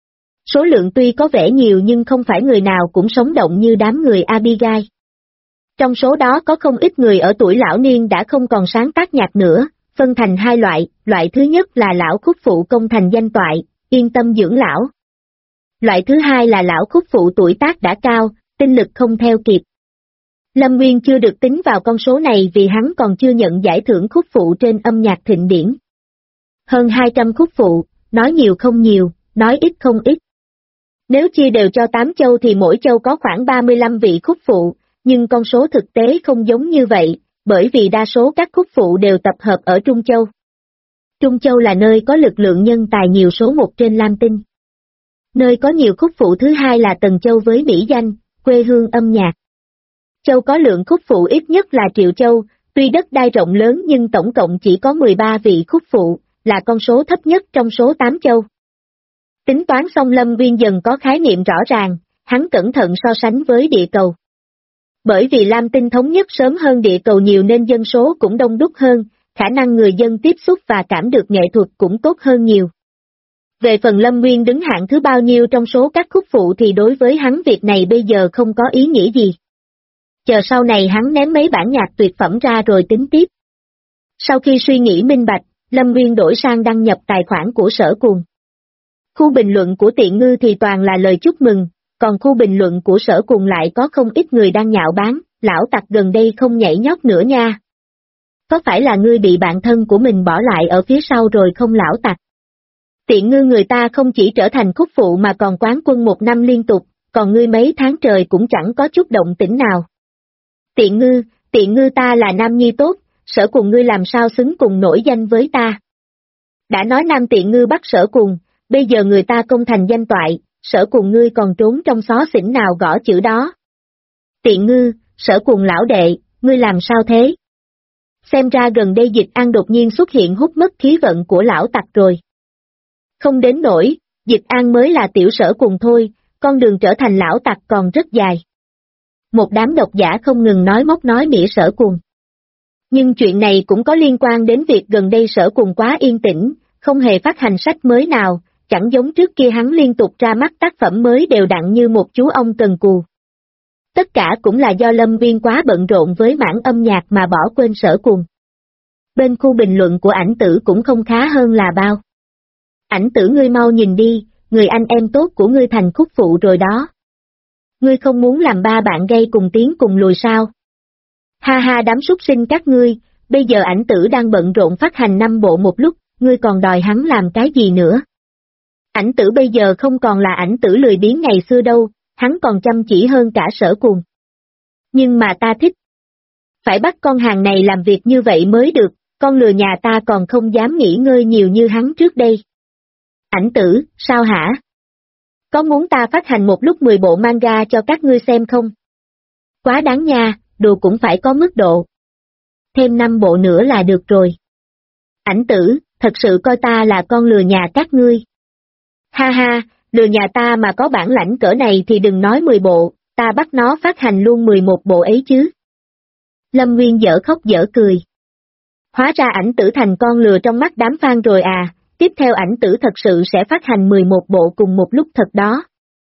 Số lượng tuy có vẻ nhiều nhưng không phải người nào cũng sống động như đám người Abigail. Trong số đó có không ít người ở tuổi lão niên đã không còn sáng tác nhạc nữa, phân thành hai loại thứ nhất là lão khúc phụ công thành danh toại, yên tâm dưỡng lão. Loại thứ hai là lão khúc phụ tuổi tác đã cao, tinh lực không theo kịp. Lâm Nguyên chưa được tính vào con số này vì hắn còn chưa nhận giải thưởng khúc phụ trên âm nhạc thịnh điển. Hơn 200 khúc phụ, nói nhiều không nhiều, nói ít không ít. Nếu chia đều cho 8 châu thì mỗi châu có khoảng 35 vị khúc phụ, nhưng con số thực tế không giống như vậy, bởi vì đa số các khúc phụ đều tập hợp ở Trung Châu. Trung Châu là nơi có lực lượng nhân tài nhiều số 1 trên Lam Tinh. Nơi có nhiều khúc phụ thứ hai là Tần Châu với mỹ danh, quê hương âm nhạc. Châu có lượng khúc phụ ít nhất là Triệu Châu, tuy đất đai rộng lớn nhưng tổng cộng chỉ có 13 vị khúc phụ, là con số thấp nhất trong số 8 châu. Tính toán xong Lâm Nguyên dần có khái niệm rõ ràng, hắn cẩn thận so sánh với địa cầu. Bởi vì Lam Tinh thống nhất sớm hơn địa cầu nhiều nên dân số cũng đông đúc hơn, khả năng người dân tiếp xúc và cảm được nghệ thuật cũng tốt hơn nhiều. Về phần Lâm Nguyên đứng hạng thứ bao nhiêu trong số các khúc phụ thì đối với hắn việc này bây giờ không có ý nghĩa gì. Chờ sau này hắn ném mấy bản nhạc tuyệt phẩm ra rồi tính tiếp. Sau khi suy nghĩ minh bạch, Lâm Nguyên đổi sang đăng nhập tài khoản của Sở Cuồng. Khu bình luận của Tiện Ngư thì toàn là lời chúc mừng, còn khu bình luận của Sở Cuồng lại có không ít người đang nhạo báng, lão tặc gần đây không nhảy nhót nữa nha. Có phải là ngươi bị bạn thân của mình bỏ lại ở phía sau rồi không lão tặc? Tiện Ngư người ta không chỉ trở thành khúc phụ mà còn quán quân 1 năm liên tục, còn ngươi mấy tháng trời cũng chẳng có chút động tĩnh nào. Tiện Ngư ta là nam nhi tốt, Sở Cuồng ngươi làm sao xứng cùng nổi danh với ta. Đã nói nam Tiện Ngư bắt Sở Cuồng, bây giờ người ta công thành danh toại, Sở Cuồng ngươi còn trốn trong xó xỉnh nào gõ chữ đó. Tiện Ngư, Sở Cuồng lão đệ, ngươi làm sao thế? Xem ra gần đây Dịch An đột nhiên xuất hiện hút mất khí vận của lão tặc rồi. Không đến nỗi, Dịch An mới là tiểu Sở Cuồng thôi, con đường trở thành lão tặc còn rất dài. Một đám độc giả không ngừng nói móc nói mỉa Sở Cuồng. Nhưng chuyện này cũng có liên quan đến việc gần đây Sở Cuồng quá yên tĩnh, không hề phát hành sách mới nào, chẳng giống trước kia hắn liên tục ra mắt tác phẩm mới đều đặn như một chú ông cần cù. Tất cả cũng là do Lâm Nguyên quá bận rộn với mảng âm nhạc mà bỏ quên Sở Cuồng. Bên khu bình luận của ảnh tử cũng không khá hơn là bao. Ảnh tử ngươi mau nhìn đi, người anh em tốt của ngươi thành khúc phụ rồi đó. Ngươi không muốn làm ba bạn gây cùng tiến cùng lùi sao? Ha ha đám súc sinh các ngươi, bây giờ ảnh tử đang bận rộn phát hành 5 bộ một lúc, ngươi còn đòi hắn làm cái gì nữa? Ảnh tử bây giờ không còn là ảnh tử lười biếng ngày xưa đâu, hắn còn chăm chỉ hơn cả Sở Cuồng. Nhưng mà ta thích. Phải bắt con hàng này làm việc như vậy mới được, con lừa nhà ta còn không dám nghỉ ngơi nhiều như hắn trước đây. Ảnh tử, sao hả? Có muốn ta phát hành một lúc 10 bộ manga cho các ngươi xem không? Quá đáng nha, đồ cũng phải có mức độ. Thêm 5 bộ nữa là được rồi. Ảnh Tử, thật sự coi ta là con lừa nhà các ngươi. Ha ha, lừa nhà ta mà có bản lãnh cỡ này thì đừng nói 10 bộ, ta bắt nó phát hành luôn 11 bộ ấy chứ. Lâm Nguyên dở khóc dở cười. Hóa ra Ảnh Tử thành con lừa trong mắt đám fan rồi à, tiếp theo Ảnh Tử thật sự sẽ phát hành 11 bộ cùng một lúc thật đó.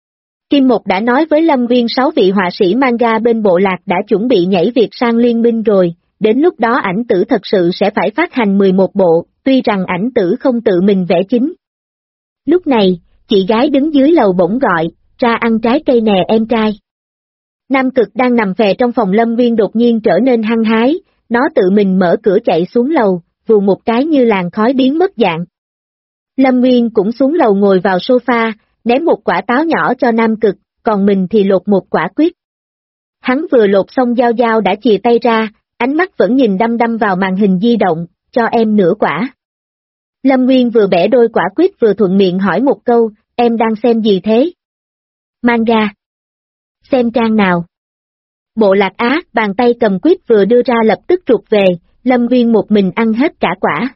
Kim Một đã nói với Lâm Nguyên 6 vị họa sĩ manga bên bộ lạc đã chuẩn bị nhảy việc sang liên minh rồi, đến lúc đó Ảnh Tử thật sự sẽ phải phát hành 11 bộ, tuy rằng Ảnh Tử không tự mình vẽ chính. Lúc này, chị gái đứng dưới lầu bỗng gọi, ra ăn trái cây nè em trai. Nam Cực đang nằm phè trong phòng Lâm Nguyên đột nhiên trở nên hăng hái, nó tự mình mở cửa chạy xuống lầu, vù một cái như làn khói biến mất dạng. Lâm Nguyên cũng xuống lầu ngồi vào sofa, ném một quả táo nhỏ cho Nam Cực, còn mình thì lột một quả quýt. Hắn vừa lột xong dao dao đã chìa tay ra, ánh mắt vẫn nhìn đăm đăm vào màn hình di động, cho em nửa quả. Lâm Nguyên vừa bẻ đôi quả quýt vừa thuận miệng hỏi một câu, em đang xem gì thế? Manga. Xem trang nào? Bộ lạc Á, bàn tay cầm quýt vừa đưa ra lập tức rụt về, Lâm Nguyên một mình ăn hết cả quả.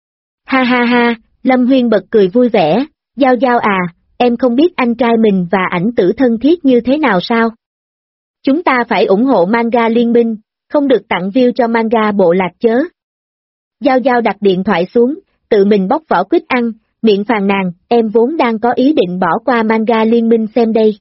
Ha ha ha, Lâm Nguyên bật cười vui vẻ, Giao Giao à, em không biết anh trai mình và Ảnh Tử thân thiết như thế nào sao? Chúng ta phải ủng hộ manga liên minh, không được tặng view cho manga bộ lạc chớ. Giao Giao đặt điện thoại xuống, tự mình bóc vỏ quýt ăn, miệng phàn nàn, em vốn đang có ý định bỏ qua manga liên minh xem đây.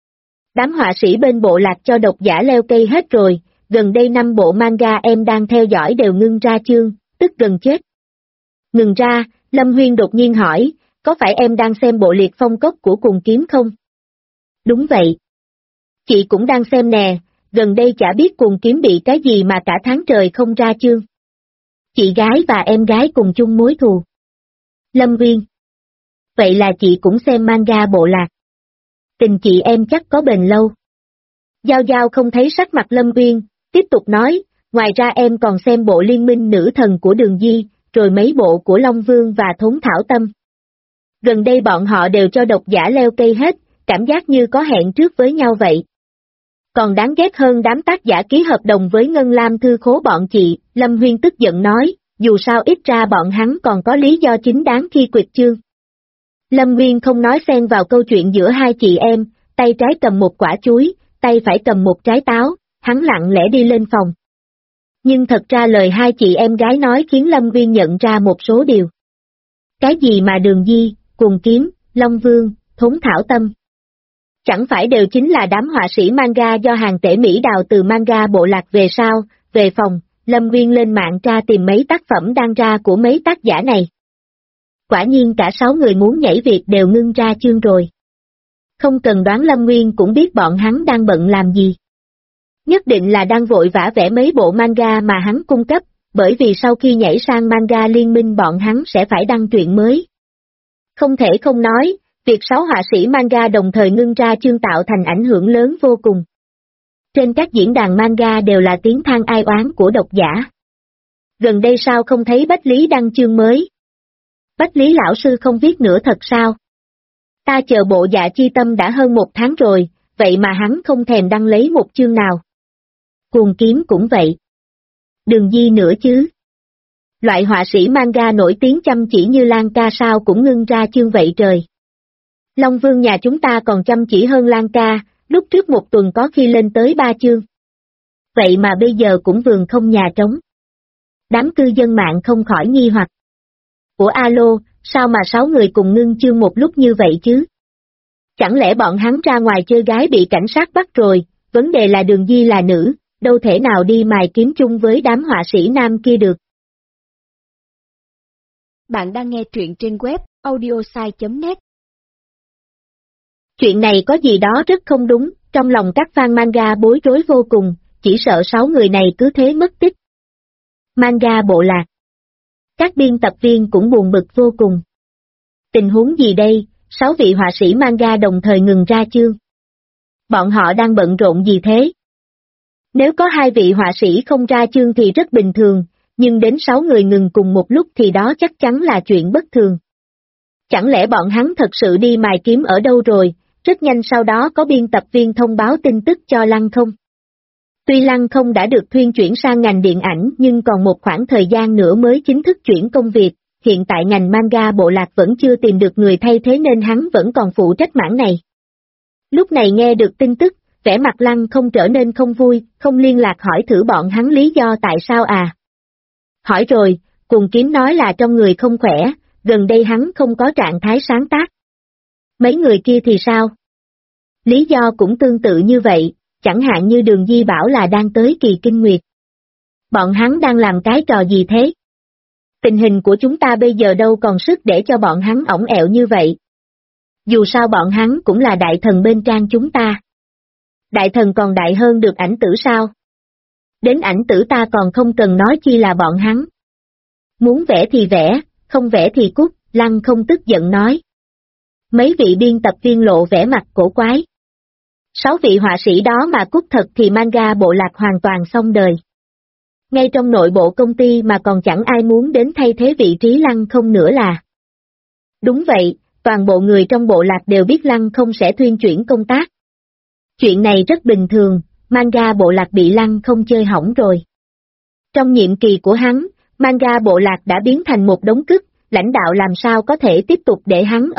Đám họa sĩ bên bộ lạc cho độc giả leo cây hết rồi, gần đây 5 bộ manga em đang theo dõi đều ngưng ra chương, tức gần chết. Ngừng ra, Lâm Huyên đột nhiên hỏi, có phải em đang xem bộ liệt phong cốc của Cùng Kiếm không? Đúng vậy. Chị cũng đang xem nè, gần đây chả biết Cùng Kiếm bị cái gì mà cả tháng trời không ra chương. Chị gái và em gái cùng chung mối thù. Lâm Huyên. Vậy là chị cũng xem manga bộ lạc. Tình chị em chắc có bền lâu. Giao Giao không thấy sắc mặt Lâm Uyên, tiếp tục nói, ngoài ra em còn xem bộ Liên minh nữ thần của Đường Di, rồi mấy bộ của Long Vương và Thốn Thảo Tâm. Gần đây bọn họ đều cho độc giả leo cây hết, cảm giác như có hẹn trước với nhau vậy. Còn đáng ghét hơn đám tác giả ký hợp đồng với Ngân Lam Thư Khố bọn chị, Lâm Huyên tức giận nói, dù sao ít ra bọn hắn còn có lý do chính đáng khi quỵt chương. Lâm Nguyên không nói xen vào câu chuyện giữa hai chị em, tay trái cầm một quả chuối, tay phải cầm một trái táo, hắn lặng lẽ đi lên phòng. Nhưng thật ra lời hai chị em gái nói khiến Lâm Nguyên nhận ra một số điều. Cái gì mà Đường Di, Cùng Kiếm, Long Vương, Thốn Thảo Tâm? Chẳng phải đều chính là đám họa sĩ manga do hàng tể Mỹ đào từ manga bộ lạc về sao, về phòng, Lâm Nguyên lên mạng tra tìm mấy tác phẩm đang ra của mấy tác giả này. Quả nhiên cả 6 người muốn nhảy việc đều ngưng ra chương rồi. Không cần đoán Lâm Nguyên cũng biết bọn hắn đang bận làm gì. Nhất định là đang vội vã vẽ mấy bộ manga mà hắn cung cấp, bởi vì sau khi nhảy sang manga liên minh bọn hắn sẽ phải đăng truyện mới. Không thể không nói, việc 6 họa sĩ manga đồng thời ngưng ra chương tạo thành ảnh hưởng lớn vô cùng. Trên các diễn đàn manga đều là tiếng than ai oán của độc giả. Gần đây sao không thấy Bách Lý đăng chương mới? Bách Lý lão sư không viết nữa thật sao? Ta chờ bộ Dạ Chi Tâm đã hơn 1 tháng rồi, vậy mà hắn không thèm đăng lấy một chương nào. Cuồng Kiếm cũng vậy. Đường Di nữa chứ. Loại họa sĩ manga nổi tiếng chăm chỉ như Lan Ca sao cũng ngưng ra chương vậy trời. Long Vương nhà chúng ta còn chăm chỉ hơn Lan Ca, lúc trước một tuần có khi lên tới 3 chương. Vậy mà bây giờ cũng vườn không nhà trống. Đám cư dân mạng không khỏi nghi hoặc. Ủa alo, sao mà 6 người cùng ngưng chương một lúc như vậy chứ? Chẳng lẽ bọn hắn ra ngoài chơi gái bị cảnh sát bắt rồi, vấn đề là Đường Di là nữ, đâu thể nào đi mài kiếm chung với đám họa sĩ nam kia được. Bạn đang nghe truyện trên web audiosai.net. Chuyện này có gì đó rất không đúng, trong lòng các fan manga bối rối vô cùng, chỉ sợ 6 người này cứ thế mất tích. Manga bộ lạc. Các biên tập viên cũng buồn bực vô cùng. Tình huống gì đây, 6 vị họa sĩ manga đồng thời ngừng ra chương. Bọn họ đang bận rộn gì thế? Nếu có 2 vị họa sĩ không ra chương thì rất bình thường, nhưng đến 6 người ngừng cùng một lúc thì đó chắc chắn là chuyện bất thường. Chẳng lẽ bọn hắn thật sự đi mài kiếm ở đâu rồi, rất nhanh sau đó có biên tập viên thông báo tin tức cho Lăng không? Tuy Lăng Không đã được thuyên chuyển sang ngành điện ảnh nhưng còn một khoảng thời gian nữa mới chính thức chuyển công việc, hiện tại ngành manga bộ lạc vẫn chưa tìm được người thay thế nên hắn vẫn còn phụ trách mảng này. Lúc này nghe được tin tức, vẻ mặt Lăng Không trở nên không vui, không liên lạc hỏi thử bọn hắn lý do tại sao à. Hỏi rồi, Cuồng Kiếm nói là trong người không khỏe, gần đây hắn không có trạng thái sáng tác. Mấy người kia thì sao? Lý do cũng tương tự như vậy, chẳng hạn như Đường Di bảo là đang tới kỳ kinh nguyệt. Bọn hắn đang làm cái trò gì thế? Tình hình của chúng ta bây giờ đâu còn sức để cho bọn hắn ổng ẹo như vậy. Dù sao bọn hắn cũng là đại thần bên trang chúng ta. Đại thần còn đại hơn được Ảnh Tử sao? Đến Ảnh Tử ta còn không cần nói chi là bọn hắn. Muốn vẽ thì vẽ, không vẽ thì cút, Lăng Không tức giận nói. Mấy vị biên tập viên lộ vẻ mặt cổ quái. 6 vị họa sĩ đó mà cút thật thì manga bộ lạc hoàn toàn xong đời. Ngay trong nội bộ công ty mà còn chẳng ai muốn đến thay thế vị trí Lăng Không nữa là. Đúng vậy, toàn bộ người trong bộ lạc đều biết Lăng Không sẽ thuyên chuyển công tác. Chuyện này rất bình thường, manga bộ lạc bị Lăng Không chơi hỏng rồi. Trong nhiệm kỳ của hắn, manga bộ lạc đã biến thành một đống cứt, lãnh đạo làm sao có thể tiếp tục để hắn ở